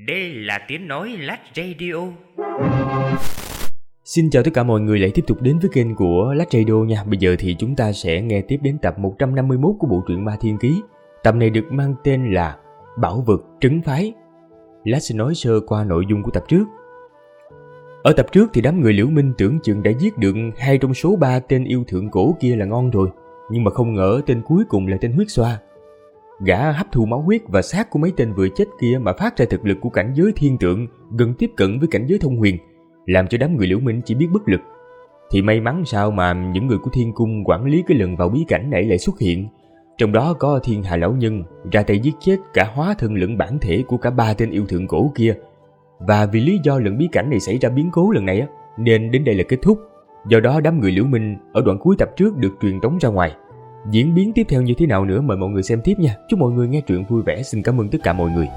Đây là tiếng nói Lách Radio. Xin chào tất cả mọi người lại tiếp tục đến với kênh của Lách Radio nha. Bây giờ thì chúng ta sẽ nghe tiếp đến tập 151 của bộ truyện Ma Thiên Ký. Tập này được mang tên là Bảo Vật Trấn Phái. Lách sẽ nói sơ qua nội dung của tập trước. Ở tập trước thì đám người Liễu Minh tưởng chừng đã giết được 2 trong số 3 tên yêu thượng cổ kia là ngon rồi. Nhưng mà không ngờ tên cuối cùng là tên huyết xoa. Gã hấp thu máu huyết và xác của mấy tên vừa chết kia mà phát ra thực lực của cảnh giới thiên tượng gần tiếp cận với cảnh giới thông huyền, làm cho đám người Liễu Minh chỉ biết bất lực. Thì may mắn sao mà những người của Thiên Cung quản lý cái lần vào bí cảnh này lại xuất hiện. Trong đó có Thiên Hà Lão Nhân ra tay giết chết cả hóa thân lẫn bản thể của cả 3 tên yêu thượng cổ kia. Và vì lý do lần bí cảnh này xảy ra biến cố lần này nên đến đây là kết thúc. Do đó đám người Liễu Minh ở đoạn cuối tập trước được truyền tống ra ngoài. Diễn biến tiếp theo như thế nào nữa mời mọi người xem tiếp nha. Chúc mọi người nghe truyện vui vẻ. Xin cảm ơn tất cả mọi người.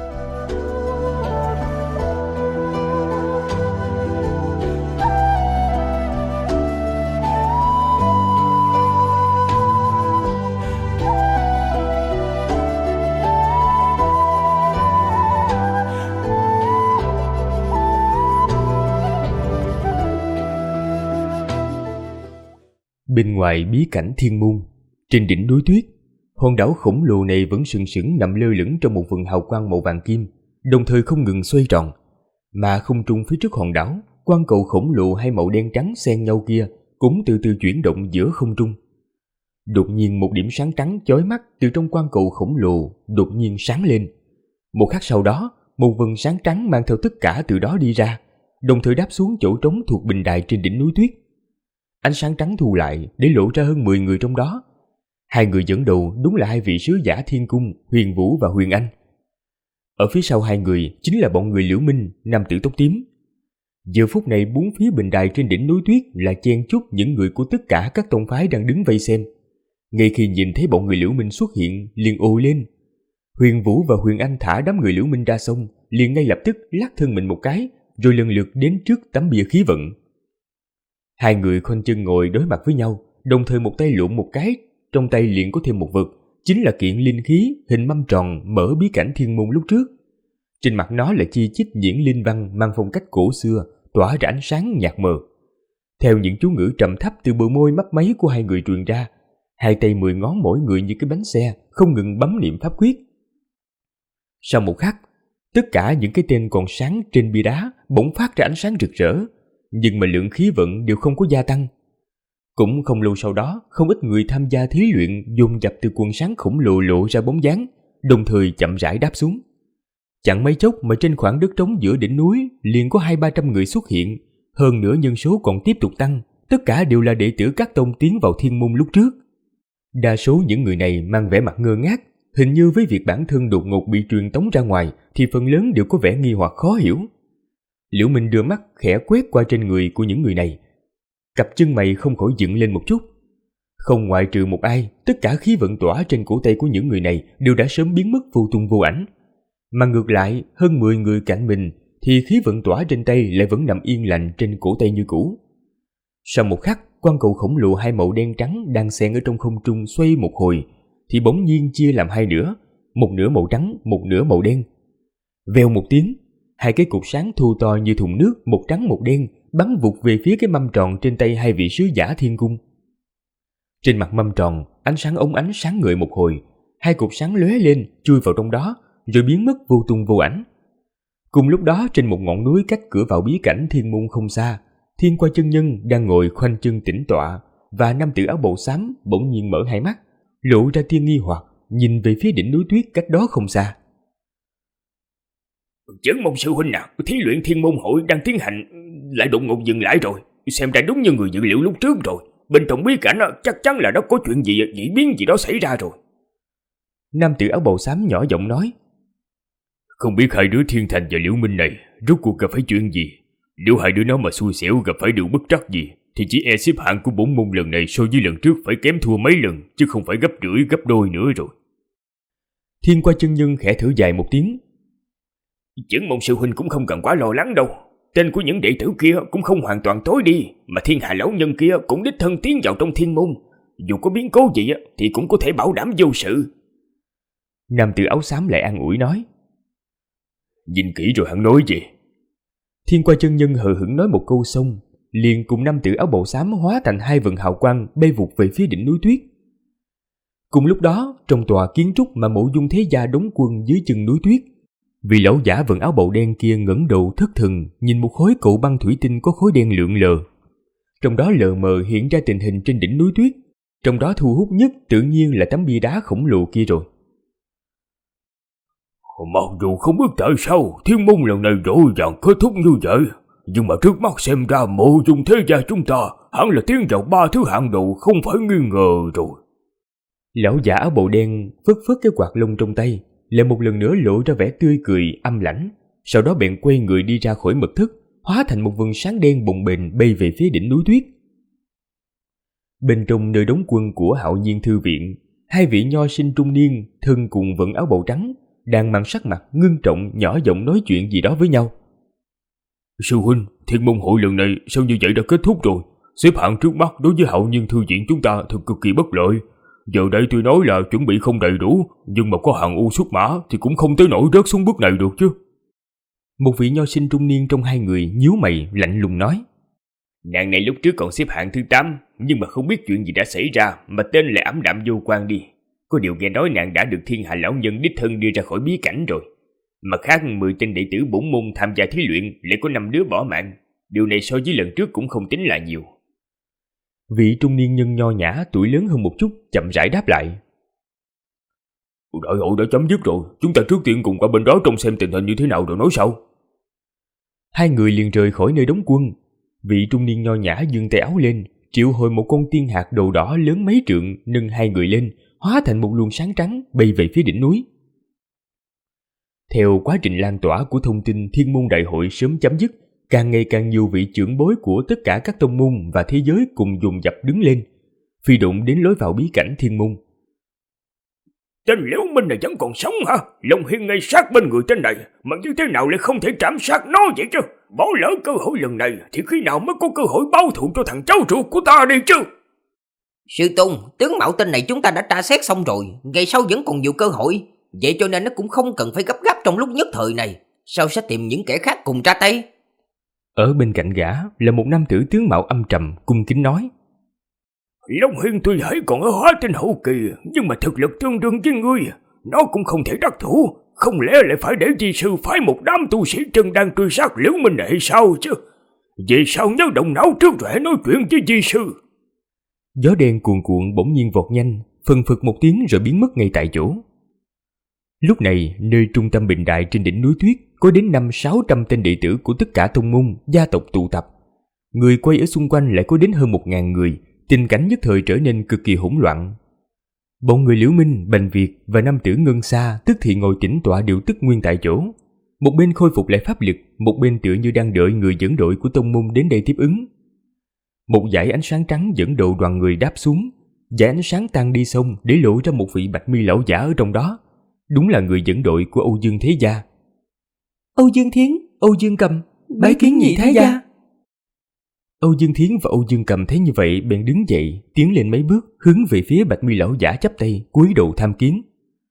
Bên ngoài bí cảnh Thiên Môn, trên đỉnh núi tuyết, hòn đảo khổng lồ này vẫn sừng sững nằm lơ lửng trong một vầng hào quang màu vàng kim, đồng thời không ngừng xoay tròn. Mà không trung phía trước hòn đảo, quang cầu khổng lồ hai màu đen trắng xen nhau kia cũng từ từ chuyển động giữa không trung. Đột nhiên một điểm sáng trắng chói mắt từ trong quang cầu khổng lồ đột nhiên sáng lên. Một khắc sau đó, một vầng sáng trắng mang theo tất cả từ đó đi ra, đồng thời đáp xuống chỗ trống thuộc bình đài trên đỉnh núi tuyết. Ánh sáng trắng thu lại để lộ ra hơn 10 người trong đó. 2 người dẫn đầu đúng là 2 vị sứ giả Thiên Cung, Huyền Vũ và Huyền Anh. Ở phía sau 2 người chính là bọn người Liễu Minh, nam tử tóc tím. Giờ phút này bốn phía bình đài trên đỉnh núi tuyết là chen chúc những người của tất cả các tông phái đang đứng vây xem. Ngay khi nhìn thấy bọn người Liễu Minh xuất hiện, liền ồ lên. Huyền Vũ và Huyền Anh thả đám người Liễu Minh ra sông, liền ngay lập tức lắc thân mình một cái, rồi lần lượt đến trước tấm bia khí vận. 2 người khoanh chân ngồi đối mặt với nhau, đồng thời một tay lụm một cái, trong tay liền có thêm một vật, chính là kiện linh khí hình mâm tròn mở bí cảnh Thiên Môn lúc trước. Trên mặt nó là chi chít những linh văn mang phong cách cổ xưa, tỏa ra ánh sáng nhạt mờ. Theo những chú ngữ trầm thấp từ bờ môi mấp máy của 2 người truyền ra, 2 tay 10 ngón mỗi người như cái bánh xe, không ngừng bấm niệm pháp quyết. Sau một khắc, tất cả những cái tên còn sáng trên bia đá bỗng phát ra ánh sáng rực rỡ, nhưng mà lượng khí vận đều không có gia tăng. Cũng không lâu sau đó, không ít người tham gia thí luyện dồn dập từ quần sáng khổng lồ lộ ra bóng dáng, đồng thời chậm rãi đáp xuống. Chẳng mấy chốc mà trên khoảng đất trống giữa đỉnh núi liền có 200-300 người xuất hiện, hơn nữa nhân số còn tiếp tục tăng, tất cả đều là đệ tử các tông tiến vào Thiên Môn lúc trước. Đa số những người này mang vẻ mặt ngơ ngác, hình như với việc bản thân đột ngột bị truyền tống ra ngoài thì phần lớn đều có vẻ nghi hoặc khó hiểu. Liễu Minh đưa mắt khẽ quét qua trên người của những người này. Cặp chân mày không khỏi dựng lên một chút. Không ngoại trừ một ai, tất cả khí vận tỏa trên cổ tay của những người này đều đã sớm biến mất vô tung vô ảnh. Mà ngược lại, hơn 10 người cạnh mình thì khí vận tỏa trên tay lại vẫn nằm yên lành trên cổ tay như cũ. Sau một khắc, quang cầu khổng lồ hai màu đen trắng đang xen ở trong không trung xoay một hồi thì bỗng nhiên chia làm 2 nửa, một nửa màu trắng, một nửa màu đen. Vèo một tiếng, 2 cái cục sáng thu to như thùng nước, một trắng một đen, bắn vụt về phía cái mâm tròn trên tay 2 vị sứ giả Thiên Cung. Trên mặt mâm tròn, ánh sáng óng ánh sáng ngời một hồi, 2 cục sáng lóe lên, chui vào trong đó, rồi biến mất vô tung vô ảnh. Cùng lúc đó, trên một ngọn núi cách cửa vào bí cảnh Thiên Môn không xa, Thiên Qua chân nhân đang ngồi khoanh chân tĩnh tọa, và nam tử áo bào xám bỗng nhiên mở 2 mắt, lộ ra tia nghi hoặc, nhìn về phía đỉnh núi tuyết cách đó không xa. Chấn Môn sư huynh nào, thí luyện Thiên Môn hội đang tiến hành lại đột ngột dừng lại rồi. Xem ra đúng như người dự liệu lúc trước rồi. Bên trong bí cảnh chắc chắn là nó có chuyện gì, dị biến gì đó xảy ra rồi. Nam tử áo bào xám nhỏ giọng nói. Không biết 2 đứa Thiên Thành và Liễu Minh này rốt cuộc gặp phải chuyện gì. Nếu 2 đứa nó mà xui xẻo gặp phải điều bất trắc gì thì chỉ e xếp hạng của bổn môn lần này so với lần trước phải kém thua mấy lần, chứ không phải gấp rưỡi gấp đôi nữa rồi. Thiên Qua chân nhân khẽ thở dài một tiếng. Chấn Môn sư huynh cũng không cần quá lo lắng đâu. Tên của những đệ tử kia cũng không hoàn toàn tối đi, mà Thiên Hà lão nhân kia cũng đích thân tiến vào trong Thiên Môn. Dù có biến cố gì thì cũng có thể bảo đảm vô sự. Nam tử áo xám lại an ủi nói. Nhìn kỹ rồi hắn nói gì? Thiên Qua chân nhân hờ hững nói một câu xong, liền cùng nam tử áo bào xám hóa thành hai vần hào quang bay vụt về phía đỉnh núi tuyết. Cùng lúc đó, trong tòa kiến trúc mà Mộ Dung Thế Gia đóng quân dưới chân núi tuyết, vị lão giả vận áo bào đen kia ngẩng đầu thất thần nhìn một khối cầu băng thủy tinh có khối đen lượn lờ. Trong đó lờ mờ hiện ra tình hình trên đỉnh núi tuyết, trong đó thu hút nhất tự nhiên là tấm bia đá khổng lồ kia rồi. Mặc dù không biết tại sao Thiên Môn lần này vội vàng kết thúc như vậy, nhưng mà trước mắt xem ra Mộ Dung Thế Gia chúng ta hẳn là tiến vào 3 thứ hạng đầu không phải nghi ngờ rồi. Lão giả áo bào đen phất phất cái quạt lông trong tay, lại một lần nữa lộ ra vẻ tươi cười âm lãnh, sau đó bèn quay người đi ra khỏi mật thất, hóa thành một vầng sáng đen bồng bềnh bay về phía đỉnh núi tuyết. Bên trong nơi đóng quân của Hạo Nhiên thư viện, hai vị nho sinh trung niên thân cùng vận áo bào trắng đang mang sắc mặt ngưng trọng nhỏ giọng nói chuyện gì đó với nhau. Sư huynh, Thiên Môn hội lần này sao như vậy đã kết thúc rồi? Xếp hạng trước mắt đối với Hạo Nhiên thư viện chúng ta thật cực kỳ bất lợi. Giờ đây tôi nói là chuẩn bị không đầy đủ, nhưng mà có hạng U xuất mã thì cũng không tới nỗi rớt xuống bước này được chứ. Một vị nho sinh trung niên trong hai người nhíu mày lạnh lùng nói. Nàng này lúc trước còn xếp hạng thứ 8, nhưng mà không biết chuyện gì đã xảy ra mà tên lại ảm đạm vô quan đi. Có điều nghe nói nàng đã được Thiên Hà lão nhân đích thân đưa ra khỏi bí cảnh rồi. Mặt khác 10 tên đệ tử bổn môn tham gia thí luyện lại có 5 đứa bỏ mạng. Điều này so với lần trước cũng không tính là nhiều. Vị trung niên nhân nho nhã tuổi lớn hơn một chút chậm rãi đáp lại. Đại hội đã chấm dứt rồi, chúng ta trước tiên cùng qua bên đó trông xem tình hình như thế nào rồi nói sau. Hai người liền rời khỏi nơi đóng quân. Vị trung niên nho nhã giương tay áo lên, triệu hồi một con tiên hạt đầu đỏ lớn mấy trượng nâng hai người lên, hóa thành một luồng sáng trắng bay về phía đỉnh núi. Theo quá trình lan tỏa của thông tin Thiên Môn đại hội sớm chấm dứt, càng ngày càng nhiều vị trưởng bối của tất cả các tông môn và thế giới cùng dồn dập đứng lên, phi độn đến lối vào bí cảnh Thiên Môn. Tên Liễu Minh này vẫn còn sống hả? Long Hiên ngay sát bên người tên này, mà như thế nào lại không thể trảm sát nó vậy chứ? Bỏ lỡ cơ hội lần này thì khi nào mới có cơ hội báo thù cho thằng cháu ruột của ta đi chứ? Sư Tôn, tướng mạo tên này chúng ta đã tra xét xong rồi, ngày sau vẫn còn nhiều cơ hội, vậy cho nên nó cũng không cần phải gấp gáp trong lúc nhất thời này, sao sẽ tìm những kẻ khác cùng ra tay? Ở bên cạnh gã là một nam tử tướng mạo âm trầm cung kính nói. Long Hiên tuy hãy còn ở hóa tinh hậu kỳ, nhưng mà thực lực tương đương với ngươi, nó cũng không thể đắc thủ, không lẽ lại phải để di sư phái một đám tu sĩ chân đang truy sát Liễu Minh này hay sao chứ? Vậy sao nhớ động não trước rồi hãy nói chuyện với di sư? Gió đen cuồn cuộn bỗng nhiên vọt nhanh, phần phật một tiếng rồi biến mất ngay tại chỗ. Lúc này, nơi trung tâm bình đại trên đỉnh núi tuyết có đến 500-600 tên đệ tử của tất cả tông môn, gia tộc tụ tập. Người quay ở xung quanh lại có đến hơn 1000 người, tình cảnh nhất thời trở nên cực kỳ hỗn loạn. Bọn người Liễu Minh, Bành Việt và nam tử Ngân Sa tức thì ngồi tĩnh tọa điều tức nguyên tại chỗ. Một bên khôi phục lại pháp lực, một bên tựa như đang đợi người dẫn đội của tông môn đến đây tiếp ứng. Một dải ánh sáng trắng dẫn đầu đoàn người đáp xuống, dải ánh sáng tan đi xong để lộ ra một vị bạch mi lão giả ở trong đó. Đúng là người dẫn đội của Âu Dương Thế Gia. Âu Dương Thiến, Âu Dương Cầm, bái kiến nhị thái gia. Âu Dương Thiến và Âu Dương Cầm thấy như vậy bèn đứng dậy, tiến lên mấy bước, hướng về phía bạch mi lão giả chắp tay, cúi đầu tham kiến.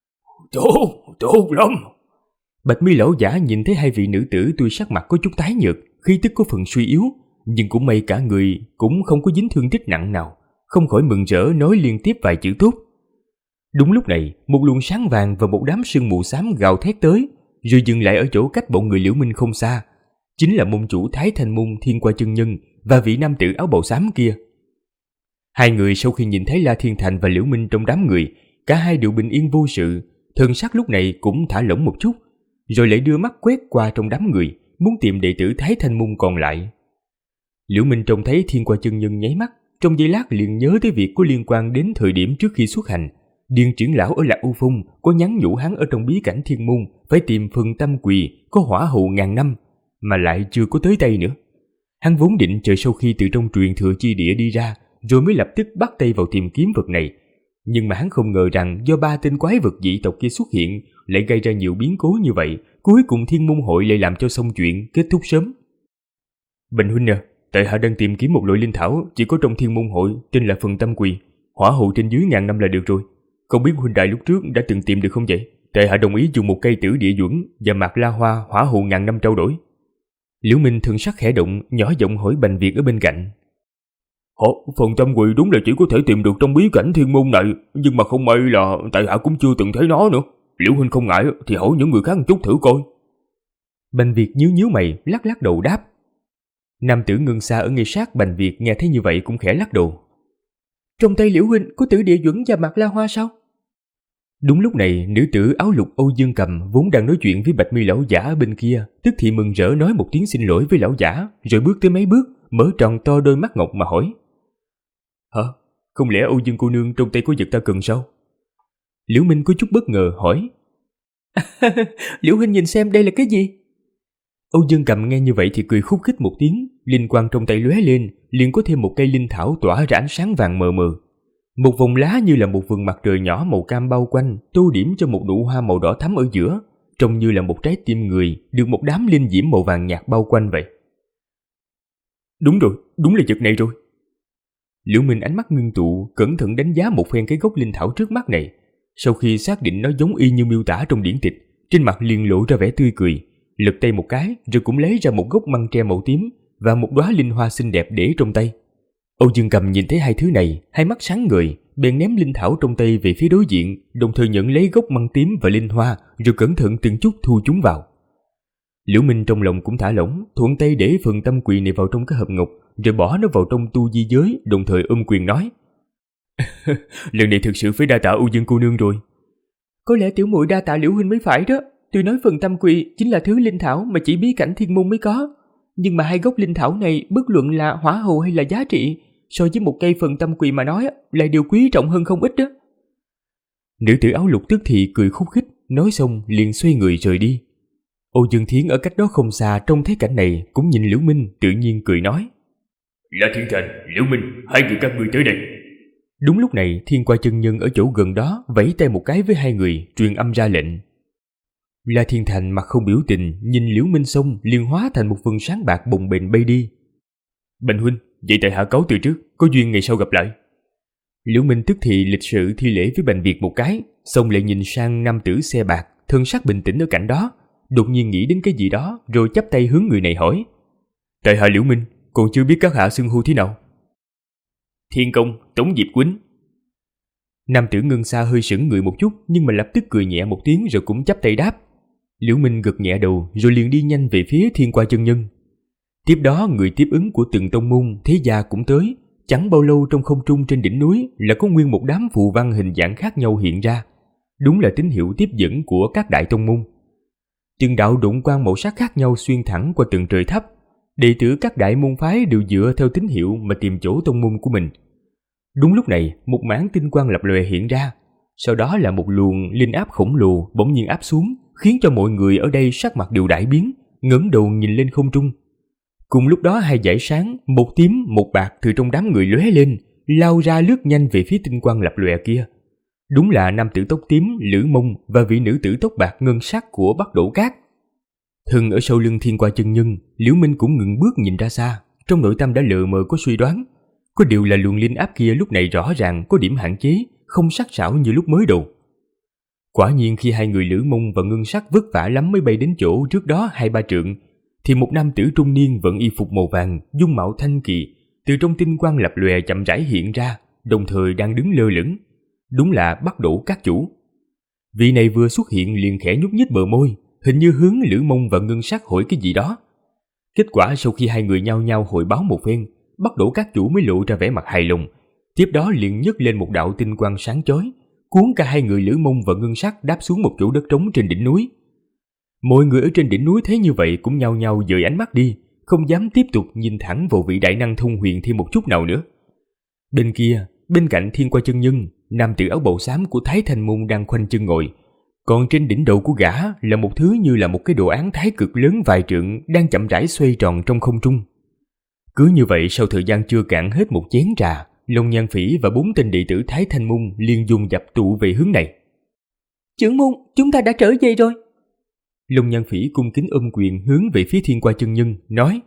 Tốt lắm. Bạch mi lão giả nhìn thấy hai vị nữ tử tuy sắc mặt có chút tái nhợt, khí tức có phần suy yếu, nhưng cũng may cả người cũng không có dính thương tích nặng nào, không khỏi mừng rỡ nói liên tiếp vài chữ tốt. Đúng lúc này, một luồng sáng vàng và một đám sương mù xám gào thét tới, rồi dừng lại ở chỗ cách bọn người Liễu Minh không xa. Chính là môn chủ Thái Thanh Môn Thiên Qua chân nhân và vị nam tử áo bào xám kia. Hai người sau khi nhìn thấy La Thiên Thành và Liễu Minh trong đám người, cả hai đều bình yên vô sự, thần sắc lúc này cũng thả lỏng một chút, rồi lại đưa mắt quét qua trong đám người, muốn tìm đệ tử Thái Thanh Môn còn lại. Liễu Minh trông thấy Thiên Qua chân nhân nháy mắt, trong giây lát liền nhớ tới việc có liên quan đến thời điểm trước khi xuất hành. Điền trưởng lão ở Lạc U Phong có nhắn nhủ hắn ở trong bí cảnh Thiên Môn phải tìm phần tâm quỳ có hỏa hậu ngàn năm, mà lại chưa có tới tay nữa. Hắn vốn định chờ sau khi từ trong truyền thừa chi địa đi ra, rồi mới lập tức bắt tay vào tìm kiếm vật này. Nhưng mà hắn không ngờ rằng do 3 tên quái vật dị tộc kia xuất hiện lại gây ra nhiều biến cố như vậy, cuối cùng Thiên Môn hội lại làm cho xong chuyện, kết thúc sớm. Bành huynh à, tại hạ đang tìm kiếm một loại linh thảo chỉ có trong Thiên Môn hội, tên là phần tâm quỳ, hỏa hậu trên dưới ngàn năm là được rồi. Không biết huynh đại lúc trước đã từng tìm được không vậy? tại hạ đồng ý dùng một cây tử địa duẩn và mạc la hoa hỏa hụ ngàn năm trao đổi. Liễu Minh thần sắc khẽ động, nhỏ giọng hỏi Bành Việt ở bên cạnh. Phần tâm quỳ đúng là chỉ có thể tìm được trong bí cảnh thiên môn này, nhưng mà không may là tại hạ cũng chưa từng thấy nó nữa. Liễu huynh không ngại thì hỏi những người khác một chút thử coi. Bành Việt nhíu mày, lắc lắc đầu đáp. Nam tử Ngân Sa ở ngay sát Bành Việt nghe thấy như vậy cũng khẽ lắc đầu. Trong tay Liễu huynh có tử địa duẩn và mạc la hoa sao? Đúng lúc này, nữ tử áo lục Âu Dương Cầm vốn đang nói chuyện với Bạch Mi lão giả ở bên kia, tức thì mừng rỡ nói một tiếng xin lỗi với lão giả, rồi bước tới mấy bước, mở tròn to đôi mắt ngọc mà hỏi. Hả? Không lẽ Âu Dương cô nương trong tay có vật ta cần sao? Liễu Minh có chút bất ngờ hỏi. Liễu huynh nhìn xem đây là cái gì? Âu Dương Cầm nghe như vậy thì cười khúc khích một tiếng, linh quang trong tay lóe lên, liền có thêm một cây linh thảo tỏa ra ánh sáng vàng mờ mờ. Một vòng lá như là một vầng mặt trời nhỏ màu cam bao quanh, tô điểm cho một nụ hoa màu đỏ thắm ở giữa, trông như là một trái tim người được một đám linh diễm màu vàng nhạt bao quanh vậy. Đúng rồi, đúng là vật này rồi. Liễu Minh ánh mắt ngưng tụ, cẩn thận đánh giá một phen cái gốc linh thảo trước mắt này. Sau khi xác định nó giống y như miêu tả trong điển tịch, trên mặt liền lộ ra vẻ tươi cười, lật tay một cái rồi cũng lấy ra một gốc măng tre màu tím và một đóa linh hoa xinh đẹp để trong tay. Âu Dương Cầm nhìn thấy hai thứ này, hai mắt sáng ngời, bèn ném linh thảo trong tay về phía đối diện, đồng thời nhận lấy gốc măng tím và linh hoa, rồi cẩn thận từng chút thu chúng vào. Liễu Minh trong lòng cũng thả lỏng, thuận tay để phần tâm quỳ này vào trong cái hộp ngọc, rồi bỏ nó vào trong tu di giới, đồng thời ôm quyền nói: lần này thực sự phải đa tạ Âu Dương cô nương rồi. Có lẽ tiểu muội đa tạ Liễu huynh mới phải đó. Tuy nói phần tâm quỳ chính là thứ linh thảo mà chỉ bí cảnh thiên môn mới có, nhưng mà hai gốc linh thảo này bất luận là hỏa hầu hay là giá trị, so với một cây phần tâm quỳ mà nói lại đều quý trọng hơn không ít đó. Nữ tử áo lục tức thì cười khúc khích, nói xong liền xoay người rời đi. Âu Dương Thiến ở cách đó không xa trông thấy cảnh này cũng nhìn Liễu Minh, tự nhiên cười nói: La Thiên Thành, Liễu Minh, hai người các ngươi tới đây. Đúng lúc này, Thiên Qua chân nhân ở chỗ gần đó vẫy tay một cái với hai người, truyền âm ra lệnh. La Thiên Thành mặt không biểu tình, nhìn Liễu Minh xong liền hóa thành một vầng sáng bạc bồng bềnh bay đi. Bành huynh, vậy tại hạ cáo từ trước, có duyên ngày sau gặp lại. Liễu Minh tức thì lịch sự thi lễ với Bành Việt một cái, xong lại nhìn sang nam tử xe bạc, thân sắc bình tĩnh ở cạnh đó, đột nhiên nghĩ đến cái gì đó, rồi chắp tay hướng người này hỏi: tại hạ Liễu Minh, còn chưa biết các hạ xưng hô thế nào? Thiên công, Tống Diệp Quýnh. Nam tử Ngân Sa hơi sững người một chút, nhưng mà lập tức cười nhẹ một tiếng rồi cũng chắp tay đáp. Liễu Minh gật nhẹ đầu rồi liền đi nhanh về phía Thiên Qua chân nhân. Tiếp đó người tiếp ứng của từng tông môn thế gia cũng tới. Chẳng bao lâu trong không trung trên đỉnh núi là có nguyên một đám phù văn hình dạng khác nhau hiện ra. Đúng là tín hiệu tiếp dẫn của các đại tông môn. Từng đạo độn quang màu sắc khác nhau xuyên thẳng qua tầng trời thấp. Đệ tử các đại môn phái đều dựa theo tín hiệu mà tìm chỗ tông môn của mình. Đúng lúc này, một mảng tinh quang lập lòe hiện ra. Sau đó là một luồng linh áp khổng lồ bỗng nhiên áp xuống, khiến cho mọi người ở đây sắc mặt đều đại biến, ngẩng đầu nhìn lên không trung. Cùng lúc đó hai dải sáng, một tím, một bạc từ trong đám người lóe lên, lao ra lướt nhanh về phía tinh quang lập lòe kia. Đúng là nam tử tóc tím Lữ Mông và vị nữ tử tóc bạc ngân sắc của Bắc Đỗ Cát. Thân ở sau lưng Thiên Qua chân nhân, Liễu Minh cũng ngừng bước nhìn ra xa, trong nội tâm đã lờ mờ có suy đoán. Có điều là luồng linh áp kia lúc này rõ ràng có điểm hạn chế, không sắc sảo như lúc mới đầu. Quả nhiên khi hai người Lữ Mông và Ngân Sắc vất vả lắm mới bay đến chỗ trước đó 2-3 trượng, thì một nam tử trung niên vận y phục màu vàng, dung mạo thanh kỳ, từ trong tinh quang lập lòe chậm rãi hiện ra, đồng thời đang đứng lơ lửng. Đúng là Bắc Đỗ Cát chủ. Vị này vừa xuất hiện liền khẽ nhúc nhích bờ môi, hình như hướng Lữ Mông và Ngân Sắc hỏi cái gì đó. Kết quả sau khi hai người nhao nhao hội báo một phen, Bắc Đỗ Cát chủ mới lộ ra vẻ mặt hài lòng, tiếp đó liền nhấc lên một đạo tinh quang sáng chói, cuốn cả hai người Lữ Mông và Ngân Sắc đáp xuống một chỗ đất trống trên đỉnh núi. Mọi người ở trên đỉnh núi thấy như vậy cũng nhao nhao dời ánh mắt đi, không dám tiếp tục nhìn thẳng vào vị đại năng thông huyền thêm một chút nào nữa. Bên kia, bên cạnh Thiên Qua chân nhân, nam tử áo bào xám của Thái Thanh môn đang khoanh chân ngồi, còn trên đỉnh đầu của gã là một thứ như là một cái đồ án thái cực lớn vài trượng đang chậm rãi xoay tròn trong không trung. Cứ như vậy sau thời gian chưa cạn hết một chén trà, Long Nhan Phỉ và 4 tên đệ tử Thái Thanh môn liền dùng dập tụ về hướng này. Trưởng môn, chúng ta đã trở về rồi. Long Nhan Phỉ cung kính ôm quyền hướng về phía Thiên Qua chân nhân, nói: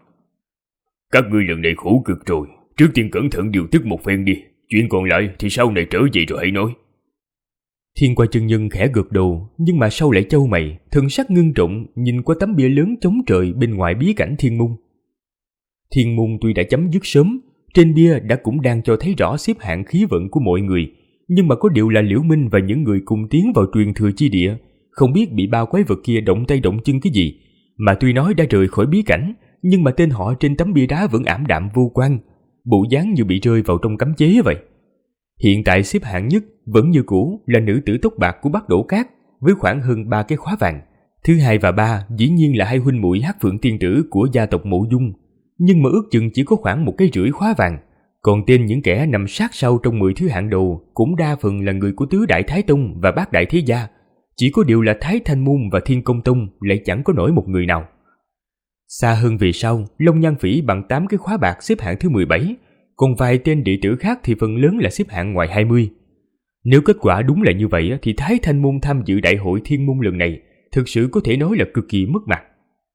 các ngươi lần này khổ cực rồi, trước tiên cẩn thận điều tức một phen đi, chuyện còn lại thì sau này trở về rồi hãy nói. Thiên Qua chân nhân khẽ gật đầu, nhưng mà sau lại chau mày, thần sắc ngưng trọng nhìn qua tấm bia lớn chống trời bên ngoài bí cảnh Thiên Môn. Thiên Môn tuy đã chấm dứt sớm, trên bia đã cũng đang cho thấy rõ xếp hạng khí vận của mọi người, nhưng mà có điều là Liễu Minh và những người cùng tiến vào truyền thừa chi địa không biết bị bao quái vật kia động tay động chân cái gì, mà tuy nói đã rời khỏi bí cảnh, nhưng mà tên họ trên tấm bia đá vẫn ảm đạm vô quang, bộ dáng như bị rơi vào trong cấm chế vậy. Hiện tại xếp hạng nhất vẫn như cũ là nữ tử tóc bạc của Bắc Đỗ Cát với khoảng hơn 3 cái khóa vàng. Thứ hai và ba dĩ nhiên là hai huynh muội Hắc Phượng tiên tử của gia tộc Mộ Dung, nhưng mà ước chừng chỉ có khoảng 1,5 cái khóa vàng. Còn tên những kẻ nằm sát sau trong 10 thứ hạng đầu cũng đa phần là người của Tứ Đại Thái Tông và Bát Đại Thế Gia, chỉ có điều là Thái Thanh Môn và Thiên Công Tông lại chẳng có nổi một người nào. Xa hơn về sau, Long Nhan Phỉ bằng 8 cái khóa bạc xếp hạng thứ 17, còn vài tên đệ tử khác thì phần lớn là xếp hạng ngoài 20. Nếu kết quả đúng là như vậy thì Thái Thanh Môn tham dự đại hội Thiên Môn lần này thực sự có thể nói là cực kỳ mất mặt.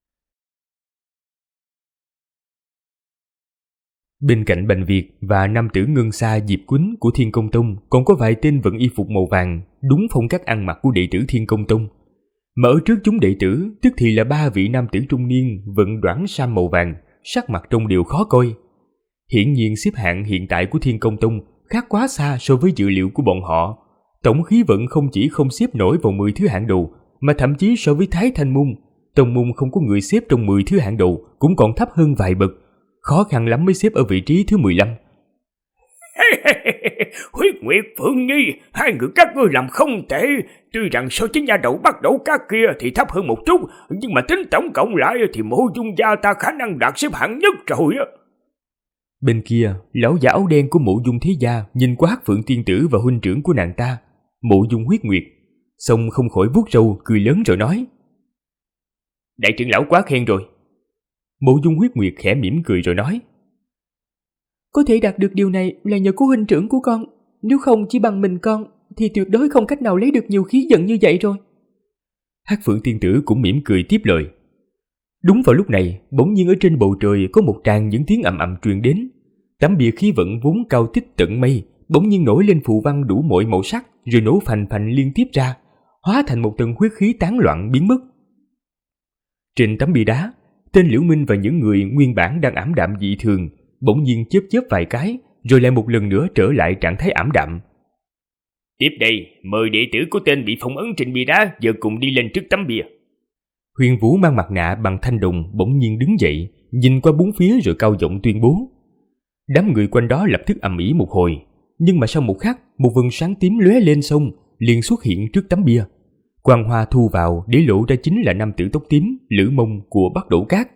Bên cạnh Bành Việt và nam tử Ngân Sa Diệp Quýnh của Thiên Công Tông còn có vài tên vận y phục màu vàng, đúng phong cách ăn mặc của đệ tử Thiên Công Tông. Mà ở trước chúng đệ tử tức thì là 3 vị nam tử trung niên vận đoản sam màu vàng, sắc mặt trông đều khó coi. Hiển nhiên xếp hạng hiện tại của Thiên Công Tông khác quá xa so với dự liệu của bọn họ. Tổng khí vận không chỉ không xếp nổi vào 10 thứ hạng đầu, mà thậm chí so với Thái Thanh Môn, tông môn không có người xếp trong 10 thứ hạng đầu cũng còn thấp hơn vài bậc, khó khăn lắm mới xếp ở vị trí thứ 15. Huyết Nguyệt, Phượng Nhi, hai người các ngươi làm không tệ. Tuy rằng so với nhà đầu Bắc Đỗ Cát kia thì thấp hơn một chút, nhưng mà tính tổng cộng lại thì Mộ Dung gia ta khả năng đạt xếp hạng nhất rồi á. Bên kia, lão giả áo đen của Mộ Dung Thế Gia nhìn qua Hắc Phượng tiên tử và huynh trưởng của nàng ta, Mộ Dung Huyết Nguyệt, xong không khỏi vuốt râu cười lớn rồi nói: Đại trưởng lão quá khen rồi. Mộ Dung Huyết Nguyệt khẽ mỉm cười rồi nói: Có thể đạt được điều này là nhờ có huynh trưởng của con, nếu không chỉ bằng mình con thì tuyệt đối không cách nào lấy được nhiều khí vận như vậy rồi. Hắc Phượng tiên tử cũng mỉm cười tiếp lời. Đúng vào lúc này, bỗng nhiên ở trên bầu trời có một tràng những tiếng ầm ầm truyền đến. Tấm bia khí vận vốn cao tích tận mây bỗng nhiên nổi lên phù văn đủ mọi màu sắc, rồi nổ phành phành liên tiếp ra, hóa thành một tầng huyết khí tán loạn biến mất. Trên tấm bia đá, tên Liễu Minh và những người nguyên bản đang ảm đạm dị thường bỗng nhiên chớp chớp vài cái, rồi lại một lần nữa trở lại trạng thái ảm đạm. Tiếp đây, mời đệ tử của tên bị phong ấn trên bia đá giờ cùng đi lên trước tấm bia. Huyền Vũ mang mặt nạ bằng thanh đồng bỗng nhiên đứng dậy, nhìn qua bốn phía rồi cao giọng tuyên bố. Đám người quanh đó lập tức ầm ĩ một hồi, nhưng mà sau một khắc, một vầng sáng tím lóe lên xong, liền xuất hiện trước tấm bia. Quang hoa thu vào để lộ ra chính là nam tử tóc tím, Lữ Mông của Bắc Đỗ Cát.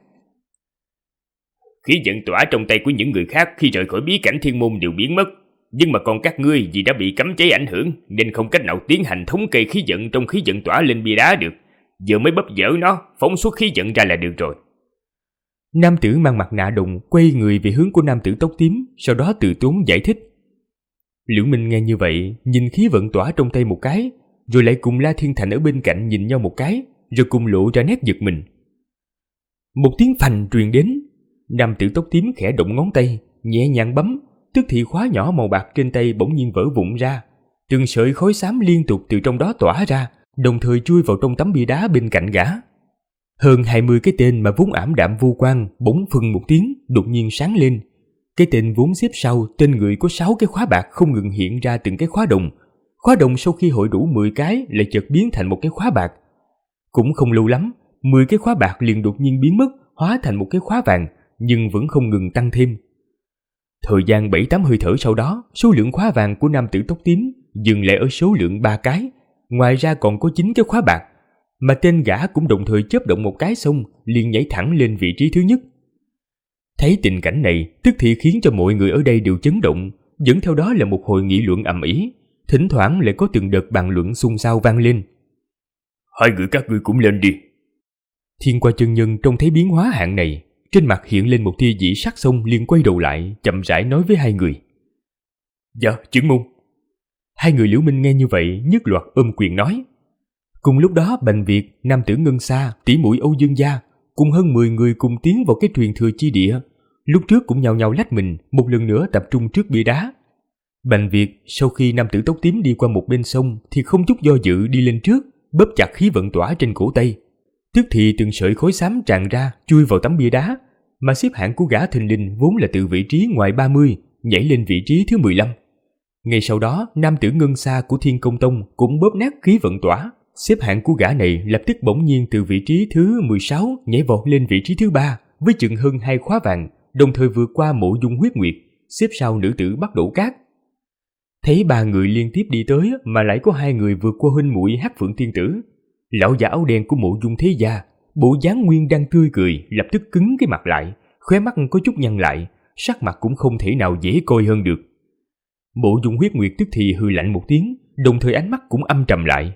Khí vận tỏa trong tay của những người khác khi rời khỏi bí cảnh Thiên Môn đều biến mất, nhưng mà còn các ngươi vì đã bị cấm chế ảnh hưởng nên không cách nào tiến hành thống kê khí vận trong khí vận tỏa lên bia đá được. Giờ mới bóp dở nó, phóng xuất khí vận ra là được rồi. Nam tử mang mặt nạ đồng quay người về hướng của nam tử tóc tím, sau đó từ tốn giải thích. Liễu Minh nghe như vậy, nhìn khí vận tỏa trong tay một cái, rồi lại cùng La Thiên Thành ở bên cạnh nhìn nhau một cái, rồi cùng lộ ra nét giật mình. Một tiếng phành truyền đến, nam tử tóc tím khẽ động ngón tay, nhẹ nhàng bấm, tức thì khóa nhỏ màu bạc trên tay bỗng nhiên vỡ vụn ra, từng sợi khói xám liên tục từ trong đó tỏa ra, đồng thời chui vào trong tấm bia đá bên cạnh gã. Hơn 20 cái tên mà vốn ảm đạm vô quang bỗng phừng một tiếng đột nhiên sáng lên. Cái tên vốn xếp sau tên người có 6 cái khóa bạc không ngừng hiện ra từng cái khóa đồng. Khóa đồng sau khi hội đủ 10 cái lại chợt biến thành một cái khóa bạc. Cũng không lâu lắm, 10 cái khóa bạc liền đột nhiên biến mất, hóa thành một cái khóa vàng, nhưng vẫn không ngừng tăng thêm. Thời gian 7-8 hơi thở sau đó, số lượng khóa vàng của nam tử tóc tím dừng lại ở số lượng 3 cái. Ngoài ra còn có 9 cái khóa bạc, mà tên gã cũng đồng thời chớp động một cái xong liền nhảy thẳng lên vị trí thứ nhất. Thấy tình cảnh này, tức thì khiến cho mọi người ở đây đều chấn động, dẫn theo đó là một hồi nghị luận ầm ĩ, thỉnh thoảng lại có từng đợt bàn luận xôn xao vang lên. Hai người các ngươi cũng lên đi. Thiên Qua chân nhân trông thấy biến hóa hạng này, trên mặt hiện lên một tia dị sắc xong liền quay đầu lại, chậm rãi nói với hai người. Dạ, trưởng môn. Hai người Liễu Minh nghe như vậy, nhất loạt ôm quyền nói. Cùng lúc đó, Bành Việt, nam tử Ngân Sa, tỷ muội Âu Dương gia, cùng hơn 10 người cùng tiến vào cái truyền thừa chi địa, lúc trước cũng nhào nhào lách mình, một lần nữa tập trung trước bia đá. Bành Việt sau khi nam tử tóc tím đi qua một bên sông thì không chút do dự đi lên trước, bóp chặt khí vận tỏa trên cổ tay. Tức thì từng sợi khói xám tràn ra, chui vào tấm bia đá, mà xếp hạng của gã thình lình vốn là từ vị trí ngoài 30 nhảy lên vị trí thứ 15. Ngay sau đó, nam tử Ngân Sa của Thiên Công Tông cũng bóp nát khí vận tỏa. Xếp hạng của gã này lập tức bỗng nhiên từ vị trí thứ 16 nhảy vọt lên vị trí thứ 3 với chừng hơn 2 khóa vàng, đồng thời vượt qua Mộ Dung Huyết Nguyệt, xếp sau nữ tử Bắc Đổ Cát. Thấy 3 người liên tiếp đi tới mà lại có 2 người vượt qua huynh muội Hắc Phượng Tiên Tử, lão già áo đen của Mộ Dung Thế Gia, bộ dáng nguyên đang tươi cười, lập tức cứng cái mặt lại, khóe mắt có chút nhăn lại, sắc mặt cũng không thể nào dễ coi hơn được. Mộ Dung Huyết Nguyệt tức thì hừ lạnh một tiếng, đồng thời ánh mắt cũng âm trầm lại.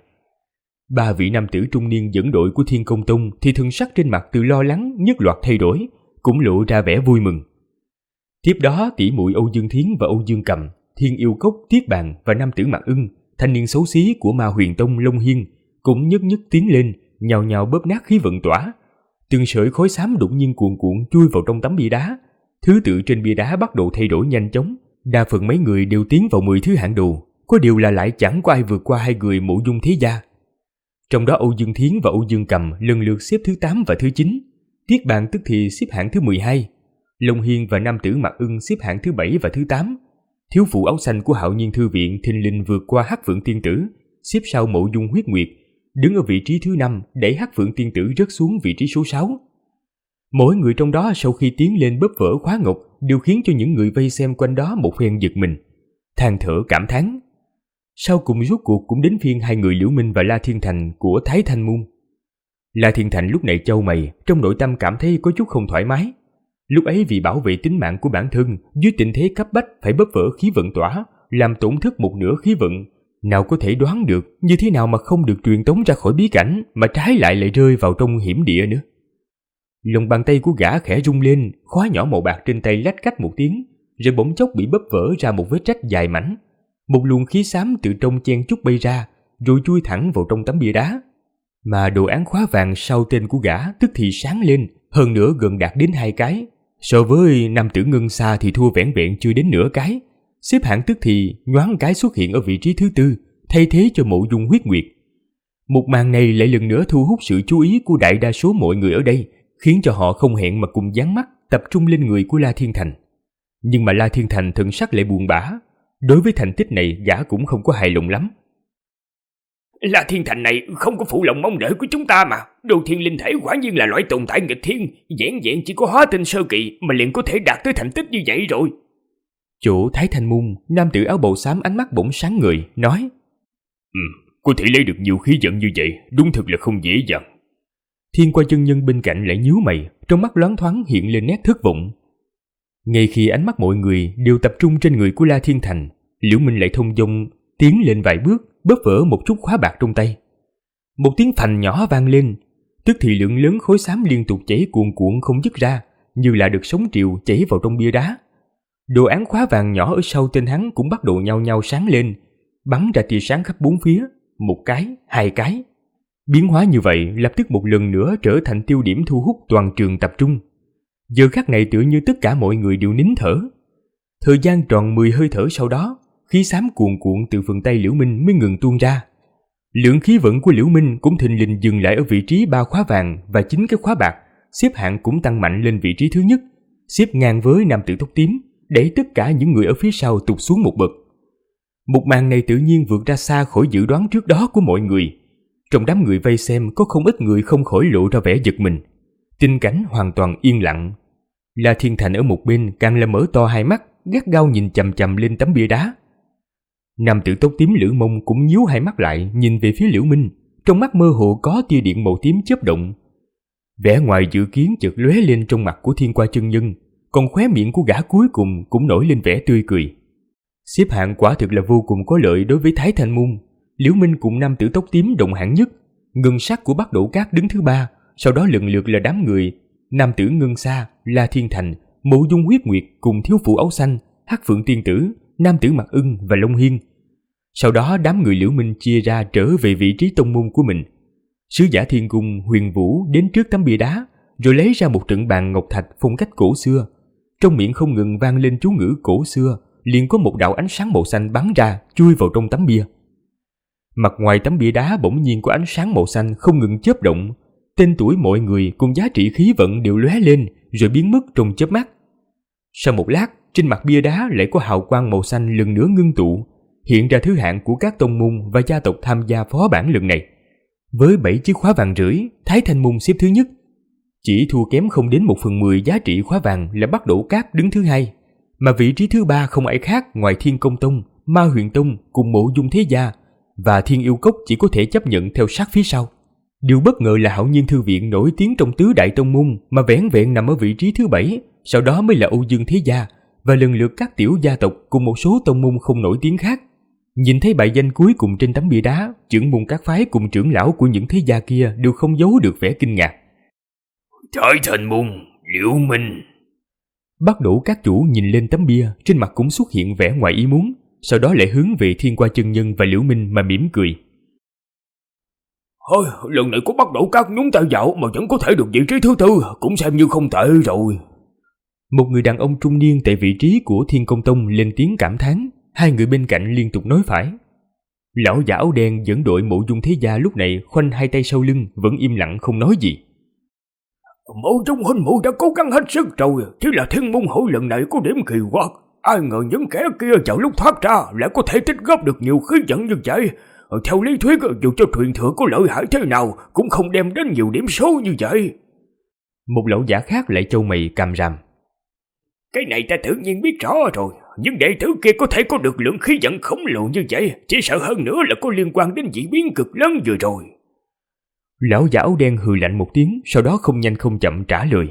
3 vị nam tử trung niên dẫn đội của Thiên Công Tông thì thần sắc trên mặt từ lo lắng nhất loạt thay đổi, cũng lộ ra vẻ vui mừng. Tiếp đó tỷ muội Âu Dương Thiến và Âu Dương Cầm, Thiên Yêu Cốc, Tiết Bàn và nam tử Mặc Ưng, thanh niên xấu xí của Ma Huyền Tông Long Hiên, cũng nhất nhất tiến lên, nhào nhào bóp nát khí vận tỏa. Từng sợi khói xám đột nhiên cuồn cuộn chui vào trong tấm bia đá. Thứ tự trên bia đá bắt đầu thay đổi nhanh chóng, đa phần mấy người đều tiến vào 10 thứ hạng đầu, có điều là lại chẳng có ai vượt qua 2 người Mộ Dung Thế Gia. Trong đó Âu Dương Thiến và Âu Dương Cầm lần lượt xếp thứ 8 và thứ 9, Tiết Bàn tức thì xếp hạng thứ 12, Long Hiên và nam tử Mặc Ưng xếp hạng thứ 7 và thứ 8. Thiếu phụ áo xanh của Hạo Nhiên Thư Viện thình lình vượt qua Hắc Phượng Tiên Tử, xếp sau Mộ Dung Huyết Nguyệt, đứng ở vị trí thứ 5, đẩy Hắc Phượng Tiên Tử rớt xuống vị trí số 6. Mỗi người trong đó sau khi tiến lên bóp vỡ khóa ngọc đều khiến cho những người vây xem quanh đó một phen giật mình, than thở cảm thán. Sau cùng rốt cuộc cũng đến phiên 2 người Liễu Minh và La Thiên Thành của Thái Thanh Môn. La Thiên Thành lúc này chau mày, trong nội tâm cảm thấy có chút không thoải mái. Lúc ấy vì bảo vệ tính mạng của bản thân, dưới tình thế cấp bách phải bóp vỡ khí vận tỏa, làm tổn thất một nửa khí vận, nào có thể đoán được như thế nào mà không được truyền tống ra khỏi bí cảnh, mà trái lại rơi vào trong hiểm địa nữa. Lòng bàn tay của gã khẽ rung lên, khóa nhỏ màu bạc trên tay lách cách một tiếng, rồi bỗng chốc bị bóp vỡ ra một vết rách dài mảnh. Một luồng khí xám từ trong chen chúc bay ra, rồi chui thẳng vào trong tấm bia đá. Mà đồ án khóa vàng sau tên của gã tức thì sáng lên, hơn nữa gần đạt đến 2 cái. So với nam tử Ngân Sa thì thua vẻn vẹn chưa đến nửa cái. Xếp hạng tức thì nhoáng cái xuất hiện ở vị trí thứ 4, thay thế cho Mộ Dung Huyết Nguyệt. Một màn này lại lần nữa thu hút sự chú ý của đại đa số mọi người ở đây, khiến cho họ không hẹn mà cùng dán mắt tập trung lên người của La Thiên Thành. Nhưng mà La Thiên Thành thần sắc lại buồn bã. Đối với thành tích này gã cũng không có hài lòng lắm. La Thiên Thành này không có phụ lòng mong đợi của chúng ta mà. Đồ thiên linh thể quả nhiên là loại tồn tại nghịch thiên, vẻn vẹn chỉ có hóa tinh sơ kỳ mà liền có thể đạt tới thành tích như vậy rồi. Chỗ Thái Thanh Môn, nam tử áo bào xám ánh mắt bỗng sáng ngời, nói: Có thể lấy được nhiều khí vận như vậy, đúng thực là không dễ dàng. Thiên Qua chân nhân bên cạnh lại nhíu mày, trong mắt loáng thoáng hiện lên nét thất vọng. Ngay khi ánh mắt mọi người đều tập trung trên người của La Thiên Thành, Liễu Minh lại thông dong tiến lên vài bước, bóp vỡ một chút khóa bạc trong tay. Một tiếng phành nhỏ vang lên, tức thì lượng lớn khối xám liên tục chảy cuồn cuộn không dứt ra, như là được sóng triều chảy vào trong bia đá. Đồ án khóa vàng nhỏ ở sau tên hắn cũng bắt đầu nhao nhao sáng lên, bắn ra tia sáng khắp bốn phía, 1 cái, 2 cái. Biến hóa như vậy lập tức một lần nữa trở thành tiêu điểm thu hút toàn trường tập trung. Giờ khắc này tựa như tất cả mọi người đều nín thở. Thời gian tròn 10 hơi thở sau đó, khí xám cuồn cuộn từ phần tay Liễu Minh mới ngừng tuôn ra. Lượng khí vận của Liễu Minh cũng thình lình dừng lại ở vị trí 3 khóa vàng và 9 cái khóa bạc, xếp hạng cũng tăng mạnh lên vị trí thứ nhất, xếp ngang với nam tử tóc tím, đẩy tất cả những người ở phía sau tụt xuống một bậc. Một màn này tự nhiên vượt ra xa khỏi dự đoán trước đó của mọi người. Trong đám người vây xem có không ít người không khỏi lộ ra vẻ giật mình. Tình cảnh hoàn toàn yên lặng. La Thiên Thành ở một bên càng là mở to hai mắt, gắt gao nhìn chằm chằm lên tấm bia đá. Nam tử tóc tím Lữ Mông cũng nhíu hai mắt lại nhìn về phía Liễu Minh, trong mắt mơ hồ có tia điện màu tím chớp động. Vẻ ngoài dự kiến chợt lóe lên trong mặt của Thiên Qua chân nhân, còn khóe miệng của gã cuối cùng cũng nổi lên vẻ tươi cười. Xếp hạng quả thực là vô cùng có lợi đối với Thái Thanh Môn. Liễu Minh cùng nam tử tóc tím đồng hạng nhất, Ngân Sắc của Bắc Đổ Cát đứng thứ 3, sau đó lần lượt là đám người nam tử Ngân Sa, La Thiên Thành, Mộ Dung Huyết Nguyệt cùng thiếu phụ áo xanh, Hắc Phượng Tiên Tử, nam tử Mặc Ưng và Long Hiên. Sau đó đám người Liễu Minh chia ra trở về vị trí tông môn của mình. Sứ giả Thiên Cung Huyền Vũ đến trước tấm bia đá, rồi lấy ra một trận bàn ngọc thạch phong cách cổ xưa, trong miệng không ngừng vang lên chú ngữ cổ xưa, liền có một đạo ánh sáng màu xanh bắn ra, chui vào trong tấm bia. Mặt ngoài tấm bia đá bỗng nhiên có ánh sáng màu xanh không ngừng chớp động, tên tuổi mọi người cùng giá trị khí vận đều lóe lên rồi biến mất trong chớp mắt. Sau một lát, trên mặt bia đá lại có hào quang màu xanh lần nữa ngưng tụ, hiện ra thứ hạng của các tông môn và gia tộc tham gia phó bản lần này. Với 7 chiếc khóa vàng rưỡi, Thái Thanh môn xếp thứ nhất, chỉ thua kém không đến 1/10 giá trị khóa vàng là Bắc Đổ Cát đứng thứ hai, mà vị trí thứ ba không ai khác ngoài Thiên Công Tông, Ma Huyền Tông cùng Mộ Dung Thế Gia, và Thiên Yêu Cốc chỉ có thể chấp nhận theo sát phía sau. Điều bất ngờ là Hạo Nhiên Thư Viện nổi tiếng trong tứ đại tông môn mà vẻn vẹn nằm ở vị trí thứ 7, sau đó mới là Âu Dương Thế Gia và lần lượt các tiểu gia tộc cùng một số tông môn không nổi tiếng khác. Nhìn thấy bài danh cuối cùng trên tấm bia đá, trưởng môn các phái cùng trưởng lão của những thế gia kia đều không giấu được vẻ kinh ngạc. Thái Thanh môn, Liễu Minh. Bắc Đổ Các chủ nhìn lên tấm bia, trên mặt cũng xuất hiện vẻ ngoài ý muốn, sau đó lại hướng về Thiên Qua Chân Nhân và Liễu Minh mà mỉm cười. Thôi, lần này có Bắc Đổ Các nhúng tay vào mà vẫn có thể được vị trí thứ tư, cũng xem như không tệ rồi. Một người đàn ông trung niên tại vị trí của Thiên Công Tông lên tiếng cảm thán, hai người bên cạnh liên tục nói phải. Lão giả áo đen dẫn đội Mộ Dung Thế Gia lúc này khoanh hai tay sau lưng, vẫn im lặng không nói gì. Mộ Dung huynh muội đã cố gắng hết sức rồi, chỉ là Thiên môn hội lần này có điểm kỳ quặc. Ai ngờ những kẻ kia vào lúc thoát ra lại có thể tích góp được nhiều khí vận như vậy. Theo lý thuyết, dù cho truyền thừa có lợi hại thế nào cũng không đem đến nhiều điểm số như vậy. Một lão giả khác lại chau mày càm ràm. Cái này ta tự nhiên biết rõ rồi, nhưng đệ tử kia có thể có được lượng khí vận khổng lồ như vậy, chỉ sợ hơn nữa là có liên quan đến dị biến cực lớn vừa rồi. Lão giả áo đen hừ lạnh một tiếng, sau đó không nhanh không chậm trả lời.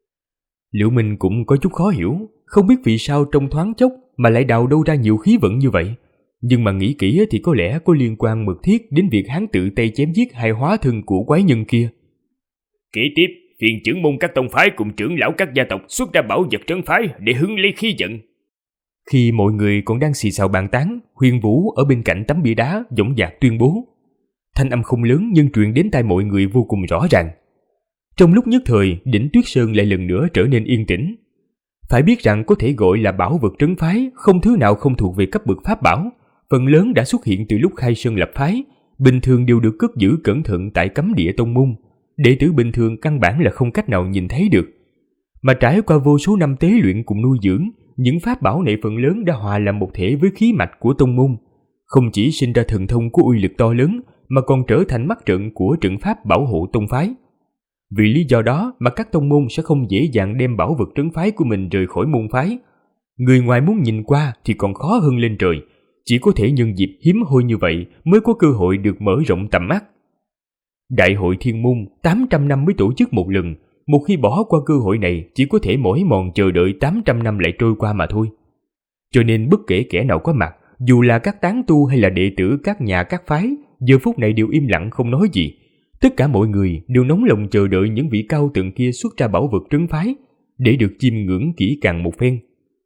Liễu Minh cũng có chút khó hiểu, không biết vì sao trong thoáng chốc mà lại đào đâu ra nhiều khí vận như vậy. Nhưng mà nghĩ kỹ thì có lẽ có liên quan mật thiết đến việc hắn tự tay chém giết hai hóa thân của quái nhân kia. Kế tiếp, phiền trưởng môn các tông phái cùng trưởng lão các gia tộc xuất ra bảo vật trấn phái để hướng lấy khí vận. Khi mọi người còn đang xì xào bàn tán, Huyền Vũ ở bên cạnh tấm bia đá dõng dạc tuyên bố. Thanh âm không lớn nhưng truyền đến tai mọi người vô cùng rõ ràng. Trong lúc nhất thời, đỉnh Tuyết Sơn lại lần nữa trở nên yên tĩnh. Phải biết rằng có thể gọi là bảo vật trấn phái, không thứ nào không thuộc về cấp bậc pháp bảo, phần lớn đã xuất hiện từ lúc khai sơn lập phái, bình thường đều được cất giữ cẩn thận tại cấm địa tông môn. Đệ tử bình thường căn bản là không cách nào nhìn thấy được. Mà trải qua vô số năm tế luyện cùng nuôi dưỡng, những pháp bảo này phần lớn đã hòa làm một thể với khí mạch của tông môn, không chỉ sinh ra thần thông có uy lực to lớn mà còn trở thành mắt trận của trận pháp bảo hộ tông phái. Vì lý do đó mà các tông môn sẽ không dễ dàng đem bảo vật trấn phái của mình rời khỏi môn phái. Người ngoài muốn nhìn qua thì còn khó hơn lên trời, chỉ có thể nhân dịp hiếm hoi như vậy mới có cơ hội được mở rộng tầm mắt. Đại hội Thiên Môn 800 năm mới tổ chức một lần, một khi bỏ qua cơ hội này chỉ có thể mỏi mòn chờ đợi 800 năm lại trôi qua mà thôi. Cho nên bất kể kẻ nào có mặt, dù là các tán tu hay là đệ tử các nhà các phái, giờ phút này đều im lặng không nói gì. Tất cả mọi người đều nóng lòng chờ đợi những vị cao tượng kia xuất ra bảo vật trấn phái, để được chiêm ngưỡng kỹ càng một phen.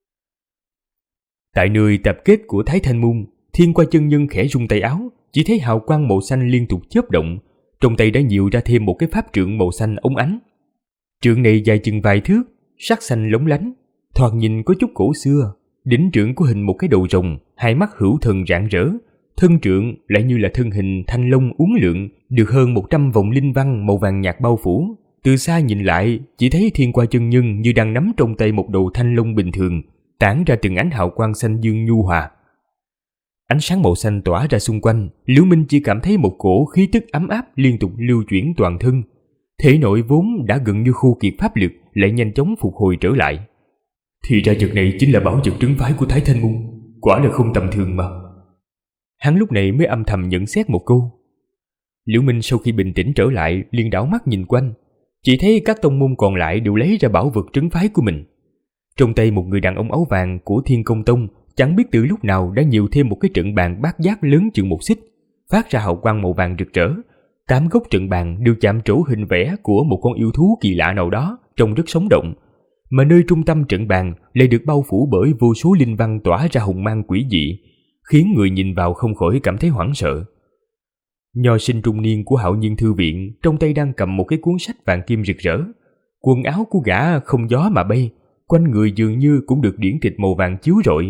Tại nơi tập kết của Thái Thanh môn, Thiên Qua Chân Nhân khẽ rung tay áo, chỉ thấy hào quang màu xanh liên tục chớp động, trong tay đã nhiều ra thêm một cái pháp trượng màu xanh óng ánh. Trượng này dài chừng vài thước, sắc xanh lóng lánh, thoạt nhìn có chút cổ xưa. Đỉnh trượng có hình một cái đầu rồng, hai mắt hữu thần rạng rỡ. Thân trượng lại như là thân hình thanh long uốn lượn, được hơn 100 vòng linh văn màu vàng nhạt bao phủ. Từ xa nhìn lại, chỉ thấy Thiên Qua Chân Nhân như đang nắm trong tay một đầu thanh long bình thường, tản ra từng ánh hào quang xanh dương nhu hòa. Ánh sáng màu xanh tỏa ra xung quanh, Liễu Minh chỉ cảm thấy một cổ khí tức ấm áp liên tục lưu chuyển toàn thân. Thể nội vốn đã gần như khô kiệt pháp lực lại nhanh chóng phục hồi trở lại. Thì ra vật này chính là bảo vật trấn phái của Thái Thanh môn, quả là không tầm thường mà. Hắn lúc này mới âm thầm nhận xét một câu. Liễu Minh sau khi bình tĩnh trở lại liền đảo mắt nhìn quanh, chỉ thấy các tông môn còn lại đều lấy ra bảo vật trấn phái của mình. Trong tay một người đàn ông áo vàng của Thiên Công Tông chẳng biết từ lúc nào đã nhiều thêm một cái trận bàn bát giác lớn chừng một xích, phát ra hào quang màu vàng rực rỡ. 8 góc trận bàn đều chạm trổ hình vẽ của một con yêu thú kỳ lạ nào đó, trông rất sống động. Mà nơi trung tâm trận bàn lại được bao phủ bởi vô số linh văn tỏa ra hùng mang quỷ dị, khiến người nhìn vào không khỏi cảm thấy hoảng sợ. Nho sinh trung niên của Hạo Nhiên Thư Viện trong tay đang cầm một cái cuốn sách vàng kim rực rỡ. Quần áo của gã không gió mà bay, quanh người dường như cũng được điển tịch màu vàng chiếu rọi,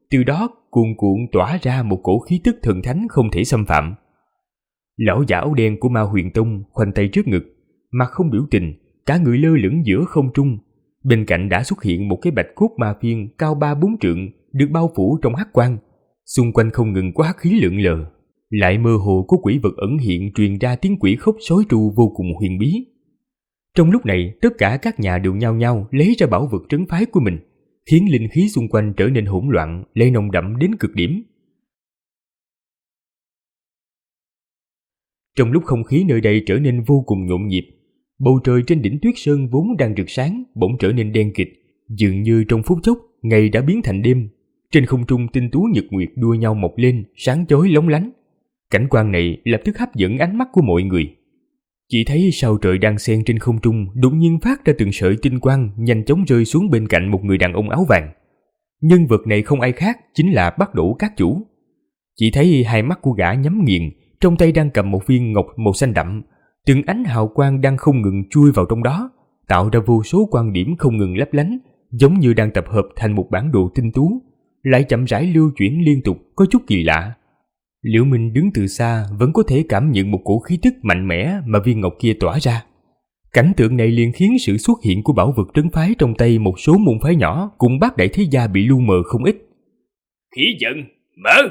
từ đó cuồn cuộn tỏa ra một cổ khí tức thần thánh không thể xâm phạm. Lão giả áo đen của Ma Huyền Tông khoanh tay trước ngực, mặt không biểu tình, cả người lơ lửng giữa không trung. Bên cạnh đã xuất hiện một cái bạch cốt ma phiên cao 3-4 trượng, được bao phủ trong hắc quang. Xung quanh không ngừng có hắc khí lượn lờ, lại mơ hồ có quỷ vật ẩn hiện truyền ra tiếng quỷ khóc sói tru vô cùng huyền bí. Trong lúc này, tất cả các nhà đều nhao nhao lấy ra bảo vật trấn phái của mình, khiến linh khí xung quanh trở nên hỗn loạn, lại nồng đậm đến cực điểm. Trong lúc không khí nơi đây trở nên vô cùng nhộn nhịp, bầu trời trên đỉnh Tuyết Sơn vốn đang rực sáng bỗng trở nên đen kịt, dường như trong phút chốc ngày đã biến thành đêm. Trên không trung tinh tú nhật nguyệt đua nhau mọc lên, sáng chói lóng lánh. Cảnh quan này lập tức hấp dẫn ánh mắt của mọi người. Chỉ thấy sao trời đang xen trên không trung đột nhiên phát ra từng sợi tinh quang, nhanh chóng rơi xuống bên cạnh một người đàn ông áo vàng. Nhân vật này không ai khác chính là Bắc Đỗ Các Chủ. Chỉ thấy hai mắt của gã nhắm nghiền, trong tay đang cầm một viên ngọc màu xanh đậm, từng ánh hào quang đang không ngừng chui vào trong đó, tạo ra vô số quan điểm không ngừng lấp lánh, giống như đang tập hợp thành một bản đồ tinh tú, lại chậm rãi lưu chuyển liên tục, có chút kỳ lạ. Liễu Minh đứng từ xa vẫn có thể cảm nhận một cổ khí tức mạnh mẽ mà viên ngọc kia tỏa ra. Cảnh tượng này liền khiến sự xuất hiện của bảo vật trấn phái trong tay một số môn phái nhỏ cùng bát đại thế gia bị lu mờ không ít. Khí vận, mở!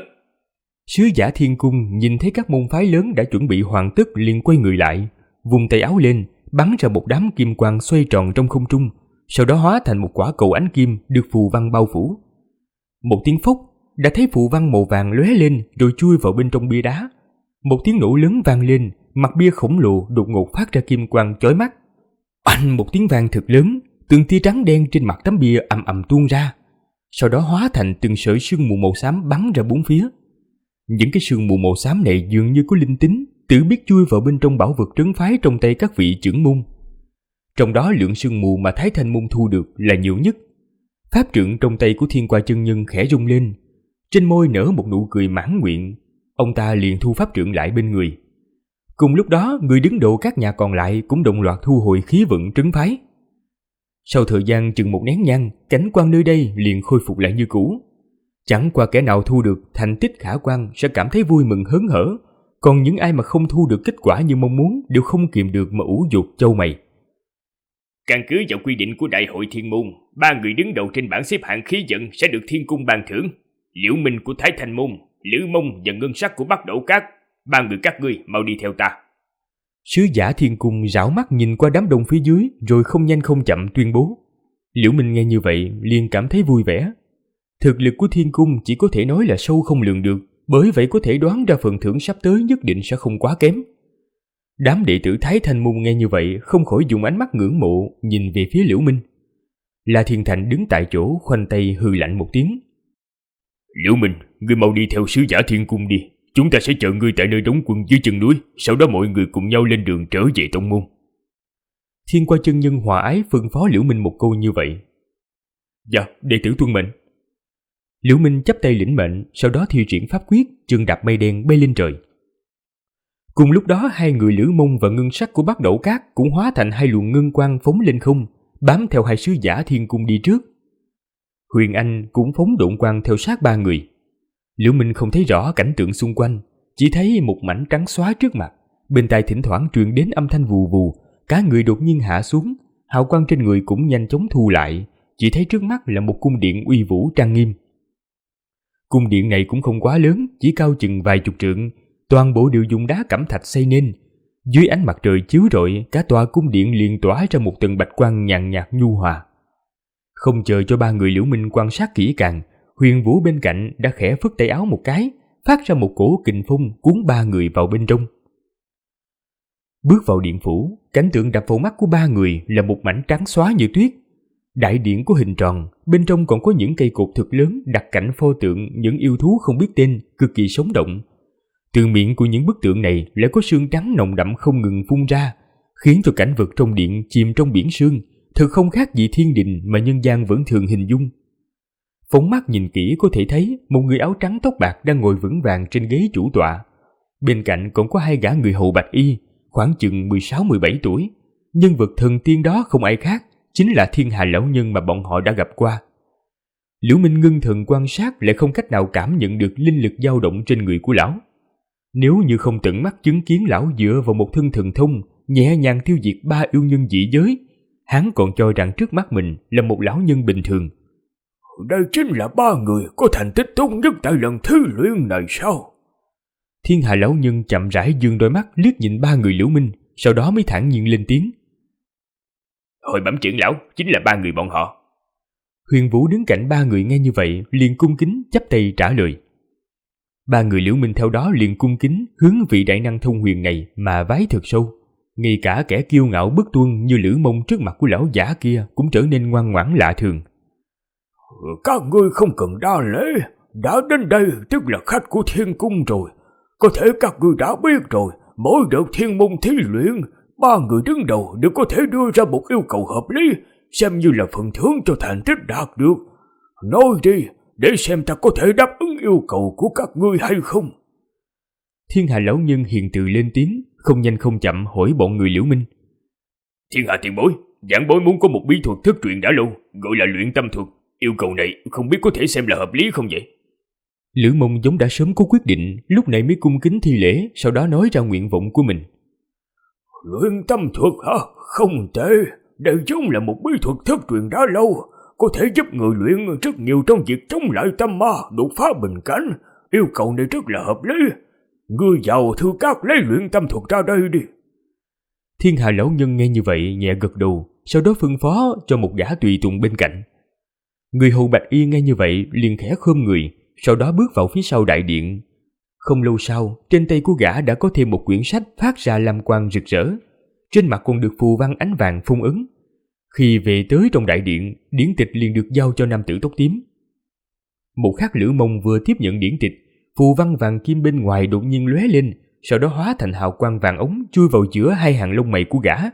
Sứ giả Thiên Cung nhìn thấy các môn phái lớn đã chuẩn bị hoàn tất liền quay người lại, vùng tay áo lên, bắn ra một đám kim quang xoay tròn trong không trung, sau đó hóa thành một quả cầu ánh kim được phù văn bao phủ. Một tiếng phốc, đã thấy phù văn màu vàng lóe lên rồi chui vào bên trong bia đá. Một tiếng nổ lớn vang lên, mặt bia khổng lồ đột ngột phát ra kim quang chói mắt. Oanh, một tiếng vang thật lớn, từng tia trắng đen trên mặt tấm bia ầm ầm tuôn ra, sau đó hóa thành từng sợi sương mù màu xám bắn ra bốn phía. Những cái sương mù màu xám này dường như có linh tính, tự biết chui vào bên trong bảo vật trấn phái trong tay các vị trưởng môn. Trong đó lượng sương mù mà Thái Thanh môn thu được là nhiều nhất. Pháp trượng trong tay của Thiên Qua chân nhân khẽ rung lên, trên môi nở một nụ cười mãn nguyện. Ông ta liền thu pháp trượng lại bên người. Cùng lúc đó, người đứng đầu các nhà còn lại cũng đồng loạt thu hồi khí vận trấn phái. Sau thời gian chừng một nén nhang, cảnh quan nơi đây liền khôi phục lại như cũ. Chẳng qua kẻ nào thu được thành tích khả quan sẽ cảm thấy vui mừng hớn hở, còn những ai mà không thu được kết quả như mong muốn đều không kìm được mà ủ dột châu mày. Căn cứ vào quy định của Đại hội Thiên Môn, 3 người đứng đầu trên bảng xếp hạng khí vận sẽ được Thiên Cung ban thưởng. Liễu Minh của Thái Thanh Môn, Lữ Mông và Ngân Sắc của Bắc Đỗ Các. 3 người các ngươi mau đi theo ta. Sứ giả Thiên Cung rảo mắt nhìn qua đám đông phía dưới, rồi không nhanh không chậm tuyên bố. Liễu Minh nghe như vậy liền cảm thấy vui vẻ. Thực lực của Thiên Cung chỉ có thể nói là sâu không lường được, bởi vậy có thể đoán ra phần thưởng sắp tới nhất định sẽ không quá kém. Đám đệ tử Thái Thanh Môn nghe như vậy không khỏi dùng ánh mắt ngưỡng mộ nhìn về phía Liễu Minh. La Thiên Thành đứng tại chỗ khoanh tay hừ lạnh một tiếng. Liễu Minh, ngươi mau đi theo sứ giả Thiên Cung đi. Chúng ta sẽ chờ ngươi tại nơi đóng quân dưới chân núi, sau đó mọi người cùng nhau lên đường trở về tông môn. Thiên Qua chân nhân hòa ái phân phó Liễu Minh một câu như vậy. Dạ, đệ tử tuân mệnh. Liễu Minh chắp tay lĩnh mệnh, sau đó thi triển pháp quyết, chân đạp mây đen bay lên trời. Cùng lúc đó, hai người Lữ Mông và Ngân Sắc của Bắc Đỗ Các cũng hóa thành hai luồng ngân quang phóng lên không, bám theo hai sứ giả Thiên Cung đi trước. Huyền Anh cũng phóng độn quang theo sát ba người. Liễu Minh không thấy rõ cảnh tượng xung quanh, chỉ thấy một mảnh trắng xóa trước mặt, bên tai thỉnh thoảng truyền đến âm thanh vù vù, cả người đột nhiên hạ xuống, hào quang trên người cũng nhanh chóng thu lại, chỉ thấy trước mắt là một cung điện uy vũ trang nghiêm. Cung điện này cũng không quá lớn, chỉ cao chừng vài chục trượng, toàn bộ đều dùng đá cẩm thạch xây nên. Dưới ánh mặt trời chiếu rọi, cả tòa cung điện liền tỏa ra một tầng bạch quang nhàn nhạt nhu hòa. Không chờ cho ba người Liễu Minh quan sát kỹ càng, Huyền Vũ bên cạnh đã khẽ phất tay áo một cái, phát ra một cổ kình phong cuốn ba người vào bên trong. Bước vào điện phủ, cảnh tượng đập vào mắt của ba người là một mảnh trắng xóa như tuyết. Đại điện có hình tròn, bên trong còn có những cây cột thực lớn đặt cạnh pho tượng những yêu thú không biết tên, cực kỳ sống động. Từ miệng của những bức tượng này lại có sương trắng nồng đậm không ngừng phun ra, khiến cho cảnh vật trong điện chìm trong biển sương, thực không khác gì thiên đình mà nhân gian vẫn thường hình dung. Phóng mắt nhìn kỹ có thể thấy một người áo trắng tóc bạc đang ngồi vững vàng trên ghế chủ tọa. Bên cạnh còn có hai gã người hầu bạch y, khoảng chừng 16-17 tuổi. Nhân vật thần tiên đó không ai khác, chính là Thiên Hà lão nhân mà bọn họ đã gặp qua. Liễu Minh ngưng thần quan sát lại không cách nào cảm nhận được linh lực dao động trên người của lão. Nếu như không tận mắt chứng kiến lão dựa vào một thân thần thông nhẹ nhàng tiêu diệt 3 yêu nhân dị giới, hắn còn cho rằng trước mắt mình là một lão nhân bình thường. Đây chính là 3 người có thành tích tốt nhất tại lần thí luyện này sao? Thiên Hà lão nhân chậm rãi dương đôi mắt liếc nhìn 3 người Liễu Minh, sau đó mới thản nhiên lên tiếng. Hồi bẩm trưởng lão, chính là 3 người bọn họ. Huyền Vũ đứng cạnh 3 người nghe như vậy liền cung kính chắp tay trả lời. 3 người Liễu Minh theo đó liền cung kính hướng vị đại năng thông huyền này mà vái thật sâu. Ngay cả kẻ kiêu ngạo bất tuân như Lữ Mông trước mặt của lão giả kia cũng trở nên ngoan ngoãn lạ thường. Các ngươi không cần đa lễ, đã đến đây tức là khách của thiên cung rồi. Có thể các ngươi đã biết rồi, mỗi đợt thiên môn thí luyện, 3 người đứng đầu đều có thể đưa ra một yêu cầu hợp lý, xem như là phần thưởng cho thành tích đạt được. Nói đi, để xem ta có thể đáp ứng yêu cầu của các ngươi hay không. Thiên Hà lão nhân hiền từ lên tiếng, không nhanh không chậm hỏi bọn người Liễu Minh. Thiên Hà tiền bối, giảng bối muốn có một bí thuật thất truyền đã lâu, gọi là luyện tâm thuật. Yêu cầu này không biết có thể xem là hợp lý không vậy? Lữ Mông giống đã sớm có quyết định, lúc này mới cung kính thi lễ, sau đó nói ra nguyện vọng của mình. Luyện tâm thuật hả? Không tệ, đây giống là một bí thuật thất truyền đã lâu, có thể giúp người luyện rất nhiều trong việc chống lại tâm ma, đột phá bình cảnh. Yêu cầu này rất là hợp lý. Ngươi vào thư các lấy luyện tâm thuật ra đây đi. Thiên Hà lão nhân nghe như vậy nhẹ gật đầu, sau đó phân phó cho một gã tùy tùng bên cạnh. Người hầu bạch y nghe như vậy liền khẽ khom người, sau đó bước vào phía sau đại điện. Không lâu sau, trên tay của gã đã có thêm một quyển sách phát ra lam quang rực rỡ, trên mặt còn được phù văn ánh vàng phong ấn. Khi về tới trong đại điện, điển tịch liền được giao cho nam tử tóc tím. Một khắc Lữ Mông vừa tiếp nhận điển tịch, phù văn vàng kim bên ngoài đột nhiên lóe lên, sau đó hóa thành hào quang vàng ống chui vào giữa 2 hàng lông mày của gã.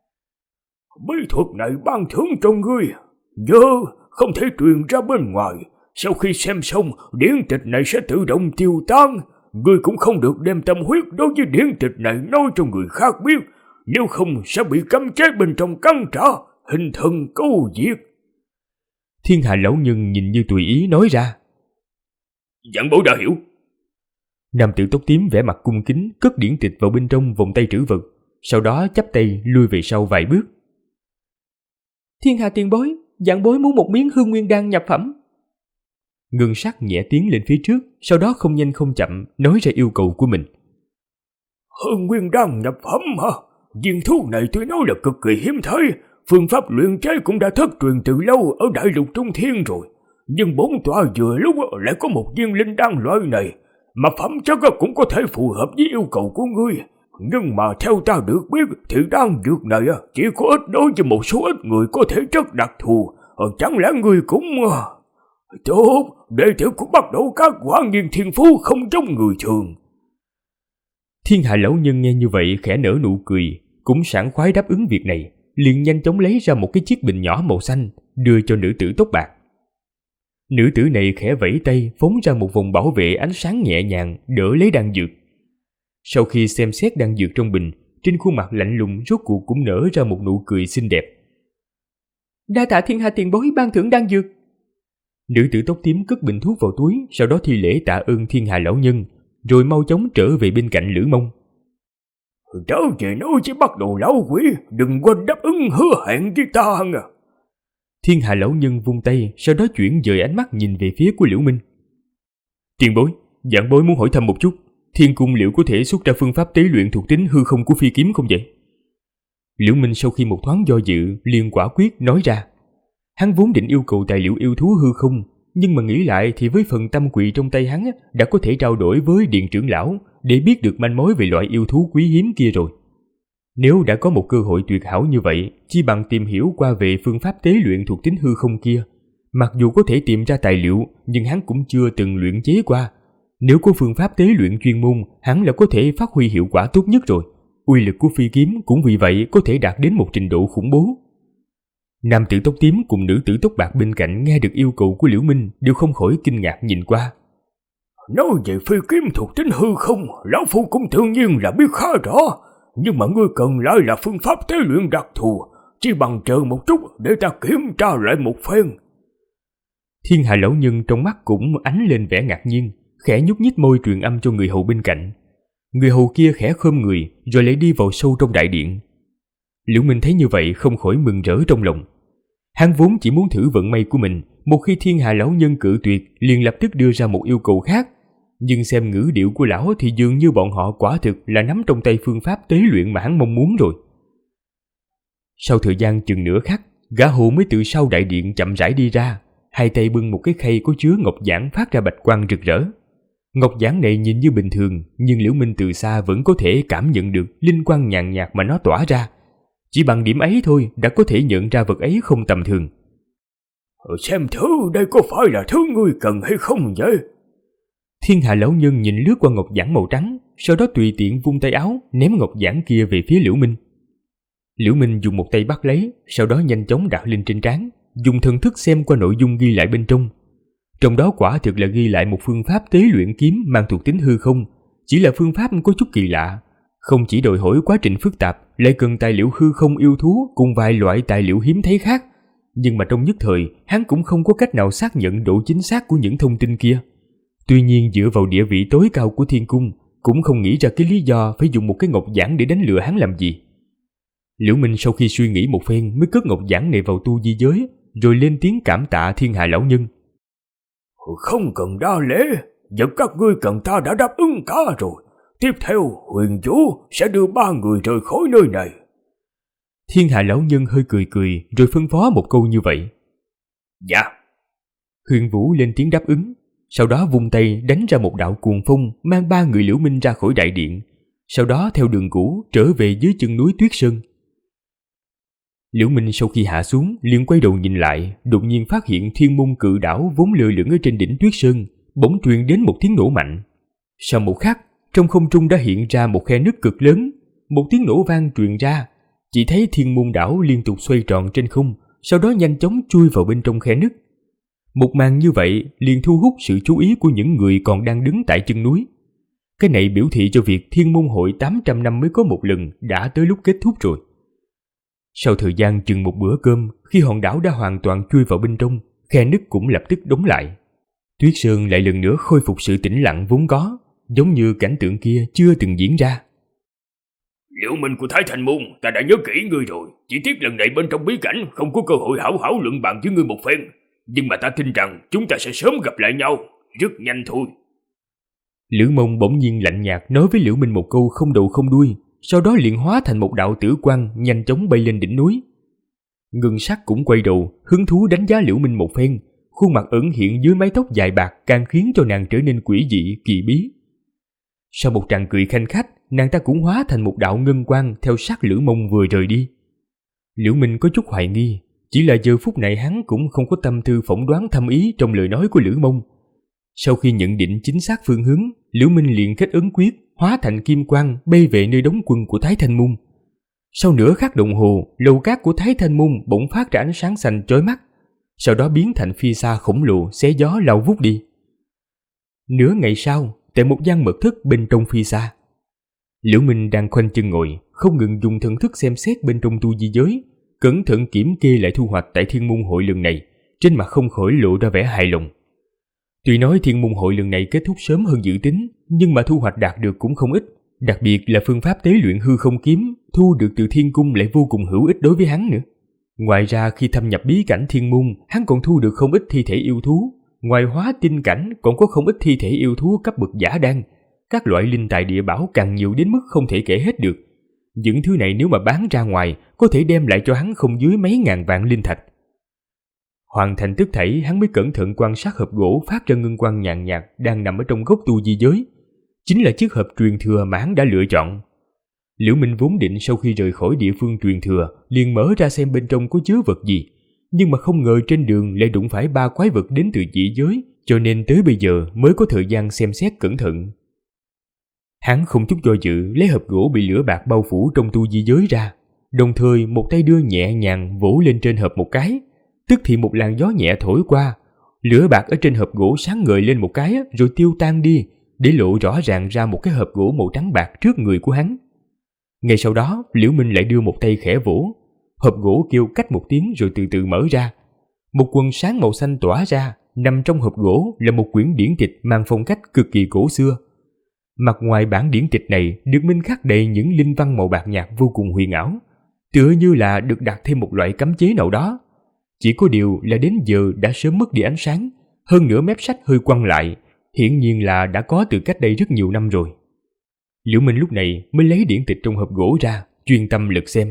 Bí thuật này ban thưởng cho ngươi, nhớ không thể truyền ra bên ngoài. Sau khi xem xong, điển tịch này sẽ tự động tiêu tan. Ngươi cũng không được đem tâm huyết đối với điển tịch này nói cho người khác biết, nếu không sẽ bị cấm chế bên trong cắn trả, hình thần câu diệt. Thiên Hà lão nhân nhìn như tùy ý nói ra. Giảng bối đã hiểu. Nam tử tóc tím vẻ mặt cung kính cất điển tịch vào bên trong vòng tay trữ vật, sau đó chắp tay lui về sau vài bước. Thiên Hà tiền bối, giảng bối muốn một miếng hương nguyên đan nhập phẩm. Ngân Sắc nhẹ tiến lên phía trước, sau đó không nhanh không chậm nói ra yêu cầu của mình. Hương nguyên đan nhập phẩm hả? Viên thuốc này tôi nói là cực kỳ hiếm thấy, phương pháp luyện chế cũng đã thất truyền từ lâu ở đại lục Trung Thiên rồi. Nhưng 4 tòa vừa lúc lại có một viên linh đan loại này, mà phẩm chất cũng có thể phù hợp với yêu cầu của ngươi. Nhưng mà theo ta được biết thì đan dược này chỉ có ít đối với một số ít người có thể chất đặc thù. Chẳng lẽ ngươi cũng... Tốt, đệ tử cũng bắt đầu các quả nhiên thiên phú không giống người thường. Thiên Hạ lão nhân nghe như vậy khẽ nở nụ cười, cũng sảng khoái đáp ứng việc này, liền nhanh chóng lấy ra một cái chiếc bình nhỏ màu xanh, đưa cho nữ tử tóc bạc. Nữ tử này khẽ vẫy tay phóng ra một vòng bảo vệ ánh sáng nhẹ nhàng đỡ lấy đan dược. Sau khi xem xét đan dược trong bình, trên khuôn mặt lạnh lùng rốt cuộc cũng nở ra một nụ cười xinh đẹp. Đa tạ Thiên Hạ tiền bối ban thưởng đan dược. Nữ tử tóc tím cất bình thuốc vào túi, sau đó thi lễ tạ ơn Thiên Hà lão nhân, rồi mau chóng trở về bên cạnh Lữ Mông. Trở về nói với bắt đầu lão quỷ, đừng quên đáp ứng hứa hẹn với ta nha. Thiên Hà lão nhân vung tay, sau đó chuyển dời ánh mắt nhìn về phía của Liễu Minh. Tiền bối, giảng bối muốn hỏi thăm một chút, Thiên cung liệu có thể xuất ra phương pháp tế luyện thuộc tính hư không của phi kiếm không vậy? Liễu Minh sau khi một thoáng do dự, liền quả quyết nói ra. Hắn vốn định yêu cầu tài liệu yêu thú hư không, nhưng mà nghĩ lại thì với phần tâm quỳ trong tay hắn đã có thể trao đổi với điện trưởng lão để biết được manh mối về loại yêu thú quý hiếm kia rồi. Nếu đã có một cơ hội tuyệt hảo như vậy, chi bằng tìm hiểu qua về phương pháp tế luyện thuộc tính hư không kia. Mặc dù có thể tìm ra tài liệu, nhưng hắn cũng chưa từng luyện chế qua. Nếu có phương pháp tế luyện chuyên môn, hắn là có thể phát huy hiệu quả tốt nhất rồi. Uy lực của phi kiếm cũng vì vậy có thể đạt đến một trình độ khủng bố. Nam tử tóc tím cùng nữ tử tóc bạc bên cạnh nghe được yêu cầu của Liễu Minh đều không khỏi kinh ngạc nhìn qua. Nói về phi kiếm thuộc tính hư không, lão phu cũng tự nhiên là biết khá rõ, nhưng mà ngươi cần lại là phương pháp tế luyện đặc thù, chỉ bằng chờ một chút để ta kiểm tra lại một phen. Thiên Hà lão nhân trong mắt cũng ánh lên vẻ ngạc nhiên, khẽ nhúc nhích môi truyền âm cho người hầu bên cạnh. Người hầu kia khẽ khom người rồi lại đi vào sâu trong đại điện. Liễu Minh thấy như vậy không khỏi mừng rỡ trong lòng. Hắn vốn chỉ muốn thử vận may của mình, một khi Thiên Hà lão nhân cự tuyệt liền lập tức đưa ra một yêu cầu khác. Nhưng xem ngữ điệu của lão thì dường như bọn họ quả thực là nắm trong tay phương pháp tế luyện mà hắn mong muốn rồi. Sau thời gian chừng nửa khắc, gã hầu mới từ sau đại điện chậm rãi đi ra, hai tay bưng một cái khay có chứa ngọc giản phát ra bạch quang rực rỡ. Ngọc giản này nhìn như bình thường, nhưng Liễu Minh từ xa vẫn có thể cảm nhận được linh quang nhàn nhạt mà nó tỏa ra. Chỉ bằng điểm ấy thôi đã có thể nhận ra vật ấy không tầm thường. Xem thử đây có phải là thứ ngươi cần hay không vậy? Thiên Hà lão nhân nhìn lướt qua ngọc giản màu trắng, sau đó tùy tiện vung tay áo ném ngọc giản kia về phía Liễu Minh. Liễu Minh dùng một tay bắt lấy, sau đó nhanh chóng đặt lên trên trán, dùng thần thức xem qua nội dung ghi lại bên trong. Trong đó quả thực là ghi lại một phương pháp tế luyện kiếm mang thuộc tính hư không, chỉ là phương pháp có chút kỳ lạ, không chỉ đòi hỏi quá trình phức tạp, lại cần tài liệu hư không yêu thú cùng vài loại tài liệu hiếm thấy khác. Nhưng mà trong nhất thời, hắn cũng không có cách nào xác nhận độ chính xác của những thông tin kia. Tuy nhiên dựa vào địa vị tối cao của thiên cung, cũng không nghĩ ra cái lý do phải dùng một cái ngọc giản để đánh lừa hắn làm gì. Liễu Minh sau khi suy nghĩ một phen mới cất ngọc giản này vào tu di giới, rồi lên tiếng cảm tạ Thiên Hà lão nhân. Không cần đa lễ, vật các ngươi cần ta đã đáp ứng cả rồi. Tiếp theo, huyền chủ sẽ đưa 3 người rời khỏi nơi này. Thiên Hà lão nhân hơi cười cười rồi phân phó một câu như vậy. Dạ. Huyền Vũ lên tiếng đáp ứng, sau đó vung tay đánh ra một đạo cuồng phong mang 3 người Liễu Minh ra khỏi đại điện, sau đó theo đường cũ trở về dưới chân núi Tuyết Sơn. Liễu Minh sau khi hạ xuống liền quay đầu nhìn lại, đột nhiên phát hiện Thiên Môn Cự Đảo vốn lơ lửng ở trên đỉnh Tuyết Sơn bỗng truyền đến một tiếng nổ mạnh. Sau một khắc, trong không trung đã hiện ra một khe nứt cực lớn, một tiếng nổ vang truyền ra, chỉ thấy Thiên Môn đảo liên tục xoay tròn trên không, sau đó nhanh chóng chui vào bên trong khe nứt. Một màn như vậy liền thu hút sự chú ý của những người còn đang đứng tại chân núi. Cái này biểu thị cho việc Thiên Môn hội 800 năm mới có một lần đã tới lúc kết thúc rồi. Sau thời gian chừng một bữa cơm, khi hòn đảo đã hoàn toàn chui vào bên trong, khe nứt cũng lập tức đóng lại. Tuyết Sơn lại lần nữa khôi phục sự tĩnh lặng vốn có, giống như cảnh tượng kia chưa từng diễn ra. Liễu Minh của Thái Thanh Môn, ta đã nhớ kỹ ngươi rồi. Chỉ tiếc lần này bên trong bí cảnh không có cơ hội hảo hảo luận bàn với ngươi một phen. Nhưng mà ta tin rằng chúng ta sẽ sớm gặp lại nhau, rất nhanh thôi. Lữ Mông bỗng nhiên lạnh nhạt nói với Liễu Minh một câu không đầu không đuôi, sau đó liền hóa thành một đạo tử quang nhanh chóng bay lên đỉnh núi. Ngân Sắc cũng quay đầu, hứng thú đánh giá Liễu Minh một phen, khuôn mặt ẩn hiện dưới mái tóc dài bạc càng khiến cho nàng trở nên quỷ dị, kỳ bí. Sau một tràng cười khanh khách, nàng ta cũng hóa thành một đạo ngân quang theo sát Lữ Mông vừa rời đi. Liễu Minh có chút hoài nghi, chỉ là giờ phút này hắn cũng không có tâm tư phỏng đoán thâm ý trong lời nói của Lữ Mông. Sau khi nhận định chính xác phương hướng, Liễu Minh liền kết ấn quyết, hóa thành kim quang bay về nơi đóng quân của Thái Thanh Môn. Sau nửa khắc đồng hồ, lầu cát của Thái Thanh Môn bỗng phát ra ánh sáng xanh chói mắt, sau đó biến thành phi sa khổng lồ xé gió lao vút đi. Nửa ngày sau, tại một gian mật thất bên trong phi sa, Liễu Minh đang khoanh chân ngồi, không ngừng dùng thần thức xem xét bên trong tu di giới, cẩn thận kiểm kê lại thu hoạch tại Thiên Môn hội lần này, trên mặt không khỏi lộ ra vẻ hài lòng. Tuy nói Thiên Môn hội lần này kết thúc sớm hơn dự tính, nhưng mà thu hoạch đạt được cũng không ít, đặc biệt là phương pháp tế luyện hư không kiếm thu được từ Thiên Cung lại vô cùng hữu ích đối với hắn nữa. Ngoài ra khi thâm nhập bí cảnh Thiên Môn, hắn còn thu được không ít thi thể yêu thú, ngoài hóa tinh cảnh còn có không ít thi thể yêu thú cấp bậc giả đan, các loại linh tài địa bảo càng nhiều đến mức không thể kể hết được. Những thứ này nếu mà bán ra ngoài, có thể đem lại cho hắn không dưới mấy ngàn vạn linh thạch. Hoàn thành tất thảy, hắn mới cẩn thận quan sát hộp gỗ phát ra ngân quang nhàn nhạt đang nằm ở trong góc tu di giới. Chính là chiếc hộp truyền thừa mà hắn đã lựa chọn. Liễu Minh vốn định sau khi rời khỏi địa phương truyền thừa, liền mở ra xem bên trong có chứa vật gì, nhưng mà không ngờ trên đường lại đụng phải 3 quái vật đến từ dị giới, cho nên tới bây giờ mới có thời gian xem xét cẩn thận. Hắn không chút do dự lấy hộp gỗ bị lửa bạc bao phủ trong tu di giới ra, đồng thời một tay đưa nhẹ nhàng vỗ lên trên hộp một cái, tức thì một làn gió nhẹ thổi qua, lửa bạc ở trên hộp gỗ sáng ngời lên một cái rồi tiêu tan đi, để lộ rõ ràng ra một cái hộp gỗ màu trắng bạc trước người của hắn. Ngay sau đó, Liễu Minh lại đưa một tay khẽ vỗ, hộp gỗ kêu cách một tiếng rồi từ từ mở ra. Một quần sáng màu xanh tỏa ra, nằm trong hộp gỗ là một quyển điển tịch mang phong cách cực kỳ cổ xưa. Mặt ngoài bản điển tịch này được minh khắc đầy những linh văn màu bạc nhạt vô cùng huyền ảo, tựa như là được đặt thêm một loại cấm chế nào đó. Chỉ có điều là đến giờ đã sớm mất đi ánh sáng, hơn nữa mép sách hơi quăng lại, hiển nhiên là đã có từ cách đây rất nhiều năm rồi. Liễu Minh lúc này mới lấy điển tịch trong hộp gỗ ra, chuyên tâm lật xem.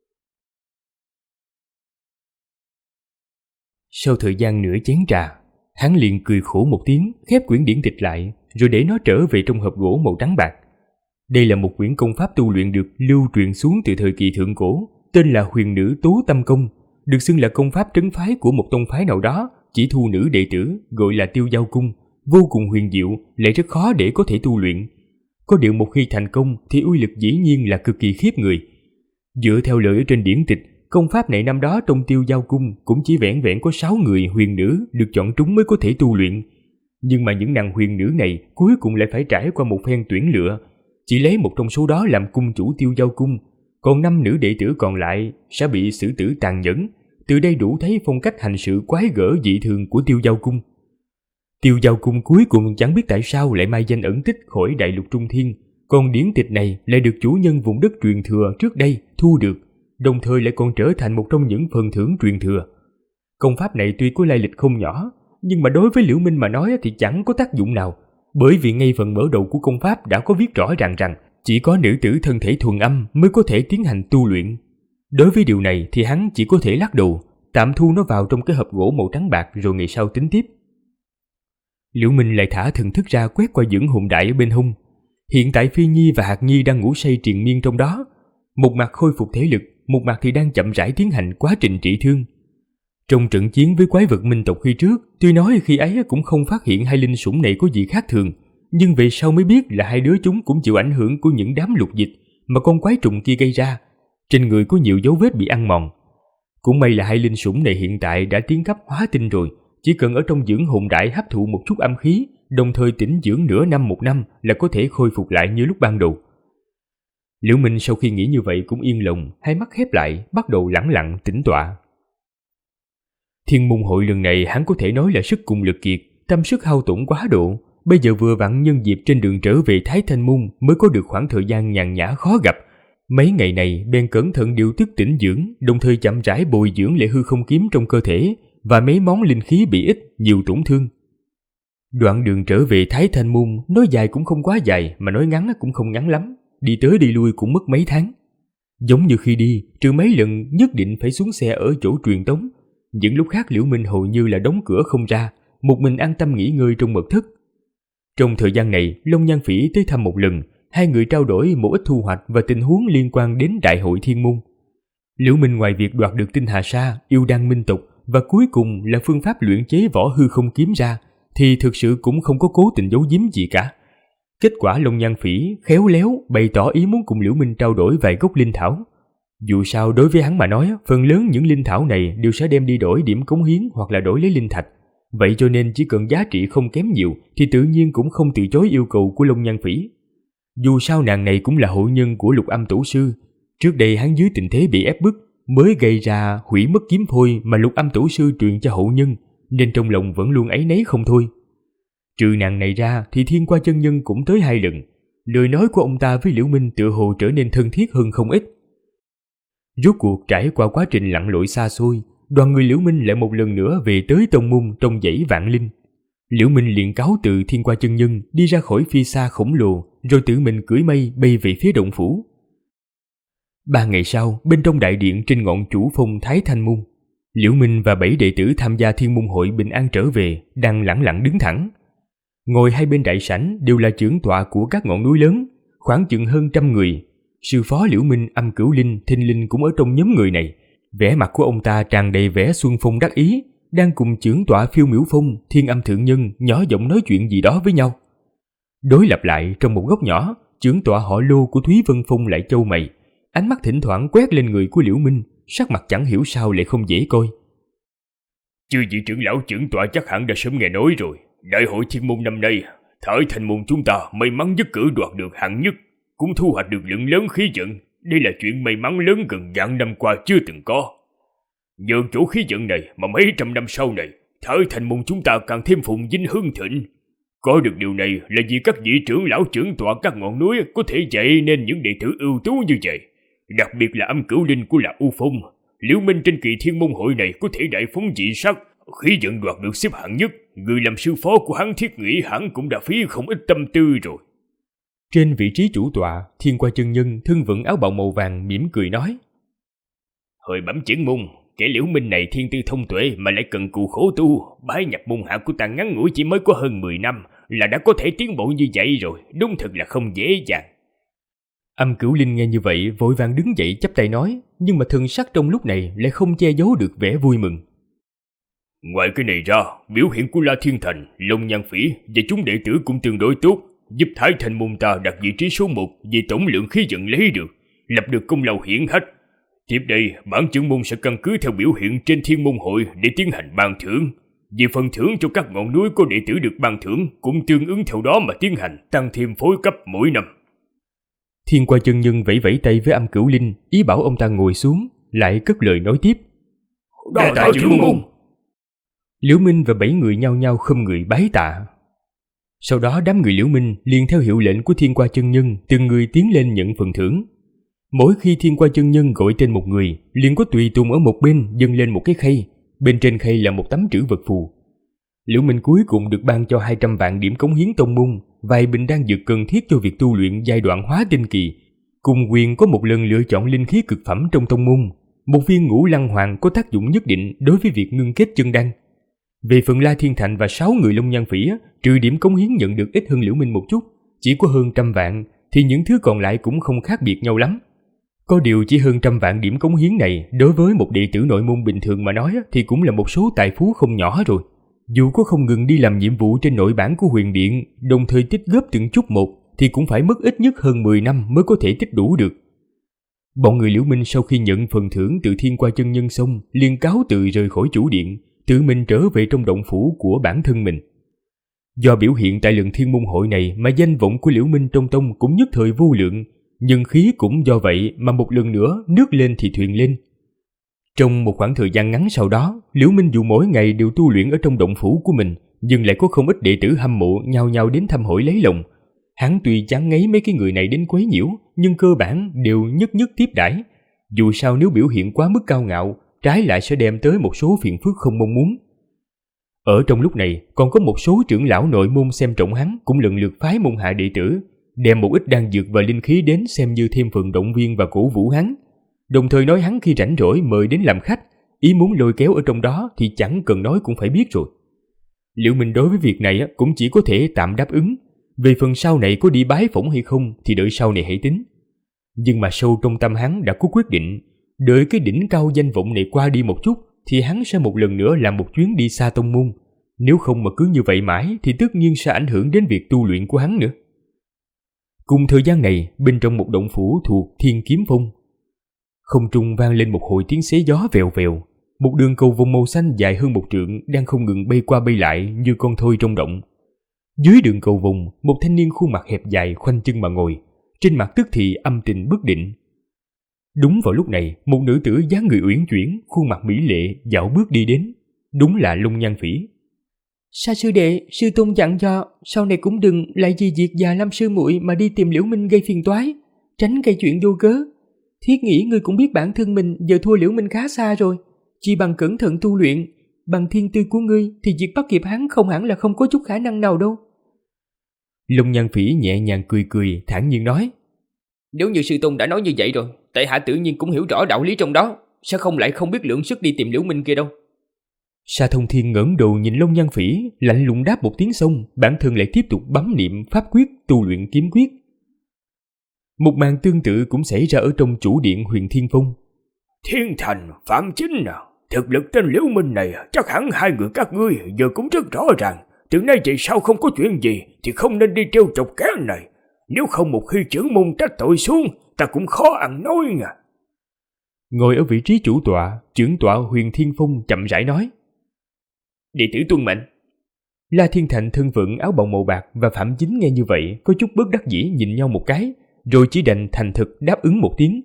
Sau thời gian nửa chén trà, hắn liền cười khổ một tiếng, khép quyển điển tịch lại, rồi để nó trở về trong hộp gỗ màu trắng bạc. Đây là một quyển công pháp tu luyện được lưu truyền xuống từ thời kỳ thượng cổ, tên là Huyền Nữ Tố Tâm Công, được xưng là công pháp trấn phái của một tông phái nào đó, chỉ thu nữ đệ tử, gọi là Tiêu Giao Cung, vô cùng huyền diệu, lại rất khó để có thể tu luyện. Có điều một khi thành công thì uy lực dĩ nhiên là cực kỳ khiếp người. Dựa theo lời ở trên điển tịch, công pháp này năm đó trong Tiêu Giao Cung cũng chỉ vẻn vẹn có 6 người huyền nữ được chọn trúng mới có thể tu luyện. Nhưng mà những nàng huyền nữ này cuối cùng lại phải trải qua một phen tuyển lựa, chỉ lấy một trong số đó làm cung chủ Tiêu Giao Cung, còn 5 nữ đệ tử còn lại sẽ bị xử tử tàn nhẫn. Từ đây đủ thấy phong cách hành sự quái gở dị thường của Tiêu Giao Cung. Tiêu Giao Cung cuối cùng chẳng biết tại sao lại mai danh ẩn tích khỏi đại lục Trung Thiên, còn điển tịch này lại được chủ nhân vùng đất truyền thừa trước đây thu được, đồng thời lại còn trở thành một trong những phần thưởng truyền thừa. Công pháp này tuy có lai lịch không nhỏ, nhưng mà đối với Liễu Minh mà nói thì chẳng có tác dụng nào, bởi vì ngay phần mở đầu của công pháp đã có viết rõ ràng rằng chỉ có nữ tử thân thể thuần âm mới có thể tiến hành tu luyện. Đối với điều này thì hắn chỉ có thể lắc đầu, tạm thu nó vào trong cái hộp gỗ màu trắng bạc rồi ngày sau tính tiếp. Liễu Minh lại thả thần thức ra quét qua dưỡng hồn đại ở bên hông. Hiện tại Phi Nhi và Hạt Nhi đang ngủ say triền miên trong đó, một mặt khôi phục thể lực, một mặt thì đang chậm rãi tiến hành quá trình trị thương. Trong trận chiến với quái vật minh tộc khi trước, tuy nói khi ấy cũng không phát hiện hai linh sủng này có gì khác thường, nhưng về sau mới biết là hai đứa chúng cũng chịu ảnh hưởng của những đám lục dịch mà con quái trùng kia gây ra. Trên người có nhiều dấu vết bị ăn mòn. Cũng may là hai linh sủng này hiện tại đã tiến cấp hóa tinh rồi, chỉ cần ở trong dưỡng hồn đại hấp thụ một chút âm khí, đồng thời tĩnh dưỡng nửa năm một năm là có thể khôi phục lại như lúc ban đầu. Liễu Minh sau khi nghĩ như vậy cũng yên lòng, hai mắt khép lại, bắt đầu lẳng lặng tĩnh tọa. Thiên môn hội lần này hắn có thể nói là sức cùng lực kiệt, tâm sức hao tổn quá độ. Bây giờ vừa vặn nhân dịp trên đường trở về Thái Thanh Môn mới có được khoảng thời gian nhàn nhã khó gặp. Mấy ngày này bèn cẩn thận điều tức tĩnh dưỡng, đồng thời chậm rãi bồi dưỡng lại hư không kiếm trong cơ thể và mấy món linh khí bị ít, nhiều tổn thương. Đoạn đường trở về Thái Thanh Môn nói dài cũng không quá dài, mà nói ngắn cũng không ngắn lắm, đi tới đi lui cũng mất mấy tháng. Giống như khi đi, trừ mấy lần nhất định phải xuống xe ở chỗ truyền tống, những lúc khác Liễu Minh hầu như là đóng cửa không ra, một mình an tâm nghỉ ngơi trong mật thất. Trong thời gian này, Long Nhan Phỉ tới thăm một lần, hai người trao đổi một ít thu hoạch và tình huống liên quan đến Đại hội Thiên Môn. Liễu Minh ngoài việc đoạt được tinh hà sa, yêu đan minh tộc và cuối cùng là phương pháp luyện chế võ hư không kiếm ra, thì thực sự cũng không có cố tình giấu giếm gì cả. Kết quả Long Nhan Phỉ khéo léo bày tỏ ý muốn cùng Liễu Minh trao đổi vài gốc linh thảo. Dù sao đối với hắn mà nói, phần lớn những linh thảo này đều sẽ đem đi đổi điểm cống hiến hoặc là đổi lấy linh thạch. Vậy cho nên chỉ cần giá trị không kém nhiều thì tự nhiên cũng không từ chối yêu cầu của Long Nhan Phỉ. Dù sao nàng này cũng là hộ nhân của Lục Âm Tổ Sư. Trước đây hắn dưới tình thế bị ép bức mới gây ra hủy mất kiếm phôi mà Lục Âm Tổ Sư truyền cho hộ nhân, nên trong lòng vẫn luôn áy náy không thôi. Trừ nàng này ra thì Thiên Qua chân nhân cũng tới 2 lần. Lời nói của ông ta với Liễu Minh tựa hồ trở nên thân thiết hơn không ít. Rốt cuộc trải qua quá trình lặn lội xa xôi, đoàn người Liễu Minh lại một lần nữa về tới tông môn trong dãy Vạn Linh. Liễu Minh liền cáo từ Thiên Qua chân nhân đi ra khỏi phi xa khổng lồ, rồi tự mình cưỡi mây bay về phía động phủ. 3 ngày sau, bên trong đại điện trên ngọn chủ phong Thái Thanh Môn, Liễu Minh và 7 đệ tử tham gia Thiên Môn hội bình an trở về, đang lẳng lặng đứng thẳng. Ngồi hai bên đại sảnh đều là trưởng tọa của các ngọn núi lớn, khoảng chừng hơn 100 người. Sư phó Liễu Minh Âm Cửu Linh, Thinh Linh cũng ở trong nhóm người này. Vẻ mặt của ông ta tràn đầy vẻ xuân phong đắc ý, đang cùng trưởng tọa Phiêu Miểu Phong, Thiên Âm Thượng Nhân nhỏ giọng nói chuyện gì đó với nhau. Đối lập lại trong một góc nhỏ, trưởng tọa họ Lô của Thúy Vân Phong lại chau mày, ánh mắt thỉnh thoảng quét lên người của Liễu Minh, sắc mặt chẳng hiểu sao lại không dễ coi. Chư vị trưởng lão trưởng tọa chắc hẳn đã sớm nghe nói rồi. Đại hội Thiên Môn năm nay, Thái Thanh Môn chúng ta may mắn nhất cử đoạt được hạng nhất, cũng thu hoạch được lượng lớn khí vận. Đây là chuyện may mắn lớn gần vạn năm qua chưa từng có. Nhờ chỗ khí vận này mà mấy trăm năm sau này, Thái Thành môn chúng ta càng thêm phồn vinh hưng thịnh. Có được điều này là vì các vị trưởng lão trưởng tọa các ngọn núi có thể dạy nên những đệ tử ưu tú như vậy. Đặc biệt là Âm Cửu Linh của Lạc U Phong. Liễu Minh trên kỳ thiên môn hội này có thể đại phóng dị sắc, khi dẫn đoạt được xếp hạng nhất, người làm sư phó của hắn thiết nghĩ hắn cũng đã phí không ít tâm tư rồi. Trên vị trí chủ tọa, Thiên Qua chân nhân thân vững áo bào màu vàng mỉm cười nói: Hồi bẩm trưởng môn, kẻ Liễu Minh này thiên tư thông tuệ mà lại cần cù khổ tu, bái nhập môn hạ của ta ngắn ngủi chỉ mới có hơn 10 năm là đã có thể tiến bộ như vậy rồi, đúng thật là không dễ dàng. Âm Cửu Linh nghe như vậy vội vàng đứng dậy chắp tay nói, nhưng mà thần sắc trong lúc này lại không che giấu được vẻ vui mừng. Ngoài cái này ra, biểu hiện của La Thiên Thành, Long Nhan Phỉ và chúng đệ tử cũng tương đối tốt, giúp Thái Thành môn ta đạt vị trí số 1 về tổng lượng khí vận lấy được, lập được công lao hiển hách. Tiếp đây, bản trưởng môn sẽ căn cứ theo biểu hiện trên Thiên Môn Hội để tiến hành ban thưởng. Về phần thưởng cho các ngọn núi có đệ tử được ban thưởng cũng tương ứng theo đó mà tiến hành, tăng thêm phối cấp mỗi năm. Thiên Qua chân nhân vẫy vẫy tay với Âm Cửu Linh, ý bảo ông ta ngồi xuống, lại cất lời nói tiếp: Đa tạ trưởng môn. Liễu Minh và 7 người nhao nhao khom người bái tạ. Sau đó đám người Liễu Minh liền theo hiệu lệnh của Thiên Qua chân nhân, từng người tiến lên nhận phần thưởng. Mỗi khi Thiên Qua chân nhân gọi tên một người, liền có tùy tùng ở một bên dâng lên một cái khay, bên trên khay là một tấm trữ vật phù. Liễu Minh cuối cùng được ban cho 200 vạn điểm cống hiến tông môn, vài bình đan dược cần thiết cho việc tu luyện giai đoạn hóa tinh kỳ, cùng quyền có một lần lựa chọn linh khí cực phẩm trong tông môn, một viên ngũ lăng hoàng có tác dụng nhất định đối với việc ngưng kết chân đan. Về phần La Thiên Thành và 6 người Long Nhan Phỉ, trừ điểm cống hiến nhận được ít hơn Liễu Minh một chút, chỉ có hơn 100 vạn, thì những thứ còn lại cũng không khác biệt nhau lắm. Có điều chỉ hơn 100 vạn điểm cống hiến này đối với một đệ tử nội môn bình thường mà nói thì cũng là một số tài phú không nhỏ rồi. Dù có không ngừng đi làm nhiệm vụ trên nội bản của huyền điện, đồng thời tích góp từng chút một, thì cũng phải mất ít nhất hơn 10 năm mới có thể tích đủ được. Bọn người Liễu Minh sau khi nhận phần thưởng từ Thiên Qua chân nhân xong, liền cáo từ rời khỏi chủ điện, tự mình trở về trong động phủ của bản thân mình. Do biểu hiện tại lần thiên môn hội này mà danh vọng của Liễu Minh trong tông cũng nhất thời vô lượng, nhân khí cũng do vậy mà một lần nữa nước lên thì thuyền lên. Trong một khoảng thời gian ngắn sau đó, Liễu Minh dù mỗi ngày đều tu luyện ở trong động phủ của mình, nhưng lại có không ít đệ tử hâm mộ nhao nhao đến thăm hỏi lấy lòng. Hắn tuy chán ngấy mấy cái người này đến quấy nhiễu, nhưng cơ bản đều nhất nhất tiếp đãi. Dù sao nếu biểu hiện quá mức cao ngạo, trái lại sẽ đem tới một số phiền phức không mong muốn. Ở trong lúc này, còn có một số trưởng lão nội môn xem trọng hắn cũng lần lượt phái môn hạ đệ tử, đem một ít đan dược và linh khí đến xem như thêm phần động viên và cổ vũ hắn. Đồng thời nói hắn khi rảnh rỗi mời đến làm khách, ý muốn lôi kéo ở trong đó thì chẳng cần nói cũng phải biết rồi. Liễu Minh đối với việc này cũng chỉ có thể tạm đáp ứng. Về phần sau này có đi bái phỏng hay không thì đợi sau này hãy tính. Nhưng mà sâu trong tâm hắn đã có quyết định, đợi cái đỉnh cao danh vọng này qua đi một chút thì hắn sẽ một lần nữa làm một chuyến đi xa tông môn. Nếu không mà cứ như vậy mãi thì tất nhiên sẽ ảnh hưởng đến việc tu luyện của hắn nữa. Cùng thời gian này, bên trong một động phủ thuộc Thiên Kiếm Phong, không trung vang lên một hồi tiếng xé gió vèo vèo. Một đường cầu vồng màu xanh dài hơn 1 trượng đang không ngừng bay qua bay lại như con thoi trong động. Dưới đường cầu vồng, một thanh niên khuôn mặt hẹp dài khoanh chân mà ngồi, trên mặt tức thì âm tình bất định. Đúng vào lúc này, một nữ tử dáng người uyển chuyển, khuôn mặt mỹ lệ dạo bước đi đến. Đúng là Long Nhan Phỉ. Sa sư đệ, sư tôn dặn dò sau này cũng đừng lại vì việc già Lâm sư muội mà đi tìm Liễu Minh gây phiền toái, tránh gây chuyện vô cớ. Thiết nghĩ ngươi cũng biết bản thân mình giờ thua Liễu Minh khá xa rồi, chỉ bằng cẩn thận tu luyện, bằng thiên tư của ngươi thì việc bắt kịp hắn không hẳn là không có chút khả năng nào đâu. Long Nhan Phỉ nhẹ nhàng cười cười, thản nhiên nói: Nếu như sư tôn đã nói như vậy rồi, tại hạ tự nhiên cũng hiểu rõ đạo lý trong đó, sẽ không lại không biết lượng sức đi tìm Liễu Minh kia đâu. Sa Thông Thiên ngẩng đầu nhìn Long Nhan Phỉ, lạnh lùng đáp một tiếng xong, bản thân lại tiếp tục bấm niệm pháp quyết tu luyện kiếm quyết. Một màn tương tự cũng xảy ra ở trong chủ điện Huyền Thiên Phong. Thiên Thành, Phạm Chính nào, thực lực tên Liễu Minh này chắc hẳn hai người các ngươi giờ cũng rất rõ ràng. Từ nay về sau không có chuyện gì thì không nên đi trêu chọc kẻ này. Nếu không một khi trưởng môn trách tội xuống, ta cũng khó ăn nói nha. Ngồi ở vị trí chủ tọa, trưởng tọa Huyền Thiên Phong chậm rãi nói: Đệ tử tuân mệnh. La Thiên Thành thân phận áo bào màu bạc và Phạm Chính nghe như vậy có chút bất đắc dĩ nhìn nhau một cái, rồi chỉ đành thành thực đáp ứng một tiếng.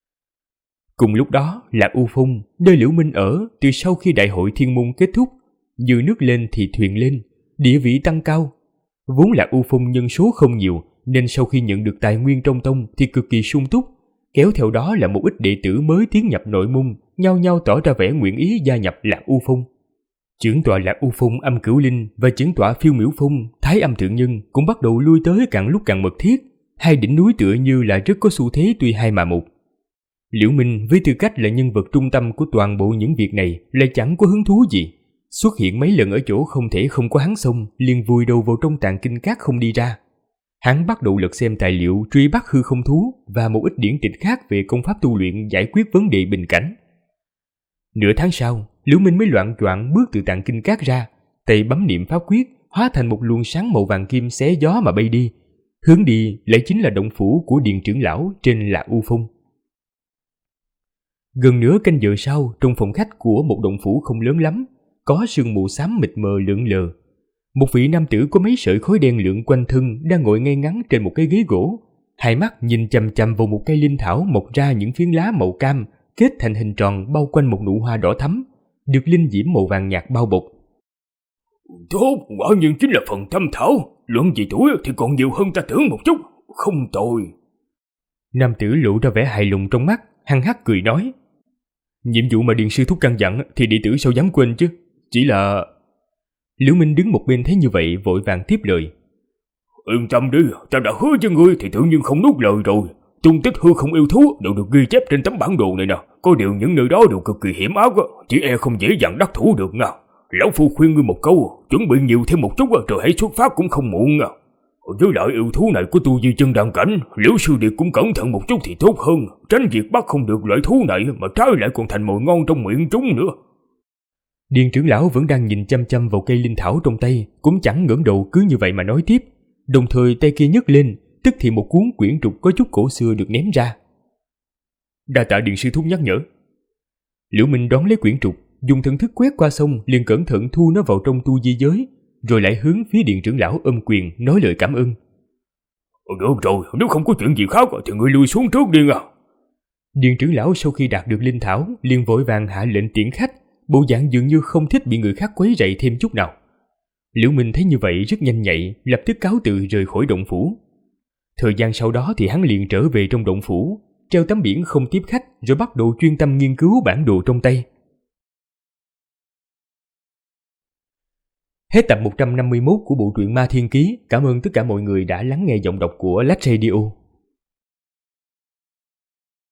Cùng lúc đó, Lạc U Phong, nơi Liễu Minh ở từ sau khi đại hội thiên môn kết thúc, Như nước lên thì thuyền lên, địa vị tăng cao. Vốn là U Phong nhân số không nhiều, nên sau khi nhận được tài nguyên trong tông thì cực kỳ sung túc. Kéo theo đó là một ít đệ tử mới tiến nhập nội môn, nhao nhao tỏ ra vẻ nguyện ý gia nhập Lạc U Phong. Chưởng tọa Lạc U Phong Âm Cửu Linh và chưởng tọa Phiêu Miểu Phong Thái Âm Thượng Nhân cũng bắt đầu lui tới càng lúc càng mật thiết. Hai đỉnh núi tựa như là rất có xu thế tuy hai mà một. Liễu Minh với tư cách là nhân vật trung tâm của toàn bộ những việc này lại chẳng có hứng thú gì. Xuất hiện mấy lần ở chỗ không thể không có hắn xông, liền vùi đầu vào trong tàng kinh các không đi ra. Hắn bắt đầu lật xem tài liệu truy bắt hư không thú và một ít điển tịch khác về công pháp tu luyện giải quyết vấn đề bình cảnh. Nửa tháng sau, Liễu Minh mới loạng choạng bước từ tàng kinh các ra, tay bấm niệm pháp quyết, hóa thành một luồng sáng màu vàng kim xé gió mà bay đi. Hướng đi lại chính là động phủ của Điền trưởng lão trên Lạc U Phong. Gần nửa canh giờ sau, trong phòng khách của một động phủ không lớn lắm, có sương mù xám mịt mờ lượn lờ. Một vị nam tử có mấy sợi khói đen lượn quanh thân đang ngồi ngay ngắn trên một cái ghế gỗ, hai mắt nhìn chằm chằm vào một cây linh thảo mọc ra những phiến lá màu cam kết thành hình tròn bao quanh một nụ hoa đỏ thắm, được linh diễm màu vàng nhạt bao bọc. Tốt, quả nhiên chính là phần thâm thảo, luận về tuổi thì còn nhiều hơn ta tưởng một chút, không tồi. Nam tử lộ ra vẻ hài lòng trong mắt, hăng hắc cười nói: Nhiệm vụ mà Điền sư thúc căn dặn thì đệ tử sao dám quên chứ, chỉ là... Liễu Minh đứng một bên thấy như vậy vội vàng tiếp lời: Yên tâm đi, ta đã hứa với ngươi thì tự nhiên không nuốt lời rồi. Tung tích hư không yêu thú đều được ghi chép trên tấm bản đồ này nè, có điều những nơi đó đều cực kỳ hiểm ác, chỉ e không dễ dàng đắc thủ được nha. Lão phu khuyên ngươi một câu, chuẩn bị nhiều thêm một chút rồi hãy xuất phát cũng không muộn nha. Với lại yêu thú này của tu vi chân đăng cảnh, Liễu sư điệt cũng cẩn thận một chút thì tốt hơn, tránh việc bắt không được loại thú này mà trái lại còn thành mồi ngon trong miệng chúng nữa. Điền trưởng lão vẫn đang nhìn chăm chăm vào cây linh thảo trong tay, cũng chẳng ngẩng đầu, cứ như vậy mà nói tiếp, đồng thời tay kia nhấc lên, tức thì một cuốn quyển trục có chút cổ xưa được ném ra. Đa tạ Điền sư thúc nhắc nhở. Liễu Minh đón lấy quyển trục, dùng thần thức quét qua xong liền cẩn thận thu nó vào trong tu di giới, rồi lại hướng phía Điền trưởng lão ôm quyền nói lời cảm ơn. Được rồi, nếu không có chuyện gì khác thì ngươi lui xuống trước đi nha. Điền trưởng lão sau khi đạt được linh thảo liền vội vàng hạ lệnh tiễn khách, bộ dạng dường như không thích bị người khác quấy rầy thêm chút nào. Liễu Minh thấy như vậy rất nhanh nhạy, lập tức cáo từ rời khỏi động phủ. Thời gian sau đó thì hắn liền trở về trong động phủ, treo tấm biển không tiếp khách, rồi bắt đầu chuyên tâm nghiên cứu bản đồ trong tay. Hết tập 151 của bộ truyện Ma Thiên Ký. Cảm ơn tất cả mọi người đã lắng nghe giọng đọc của Lách Radio.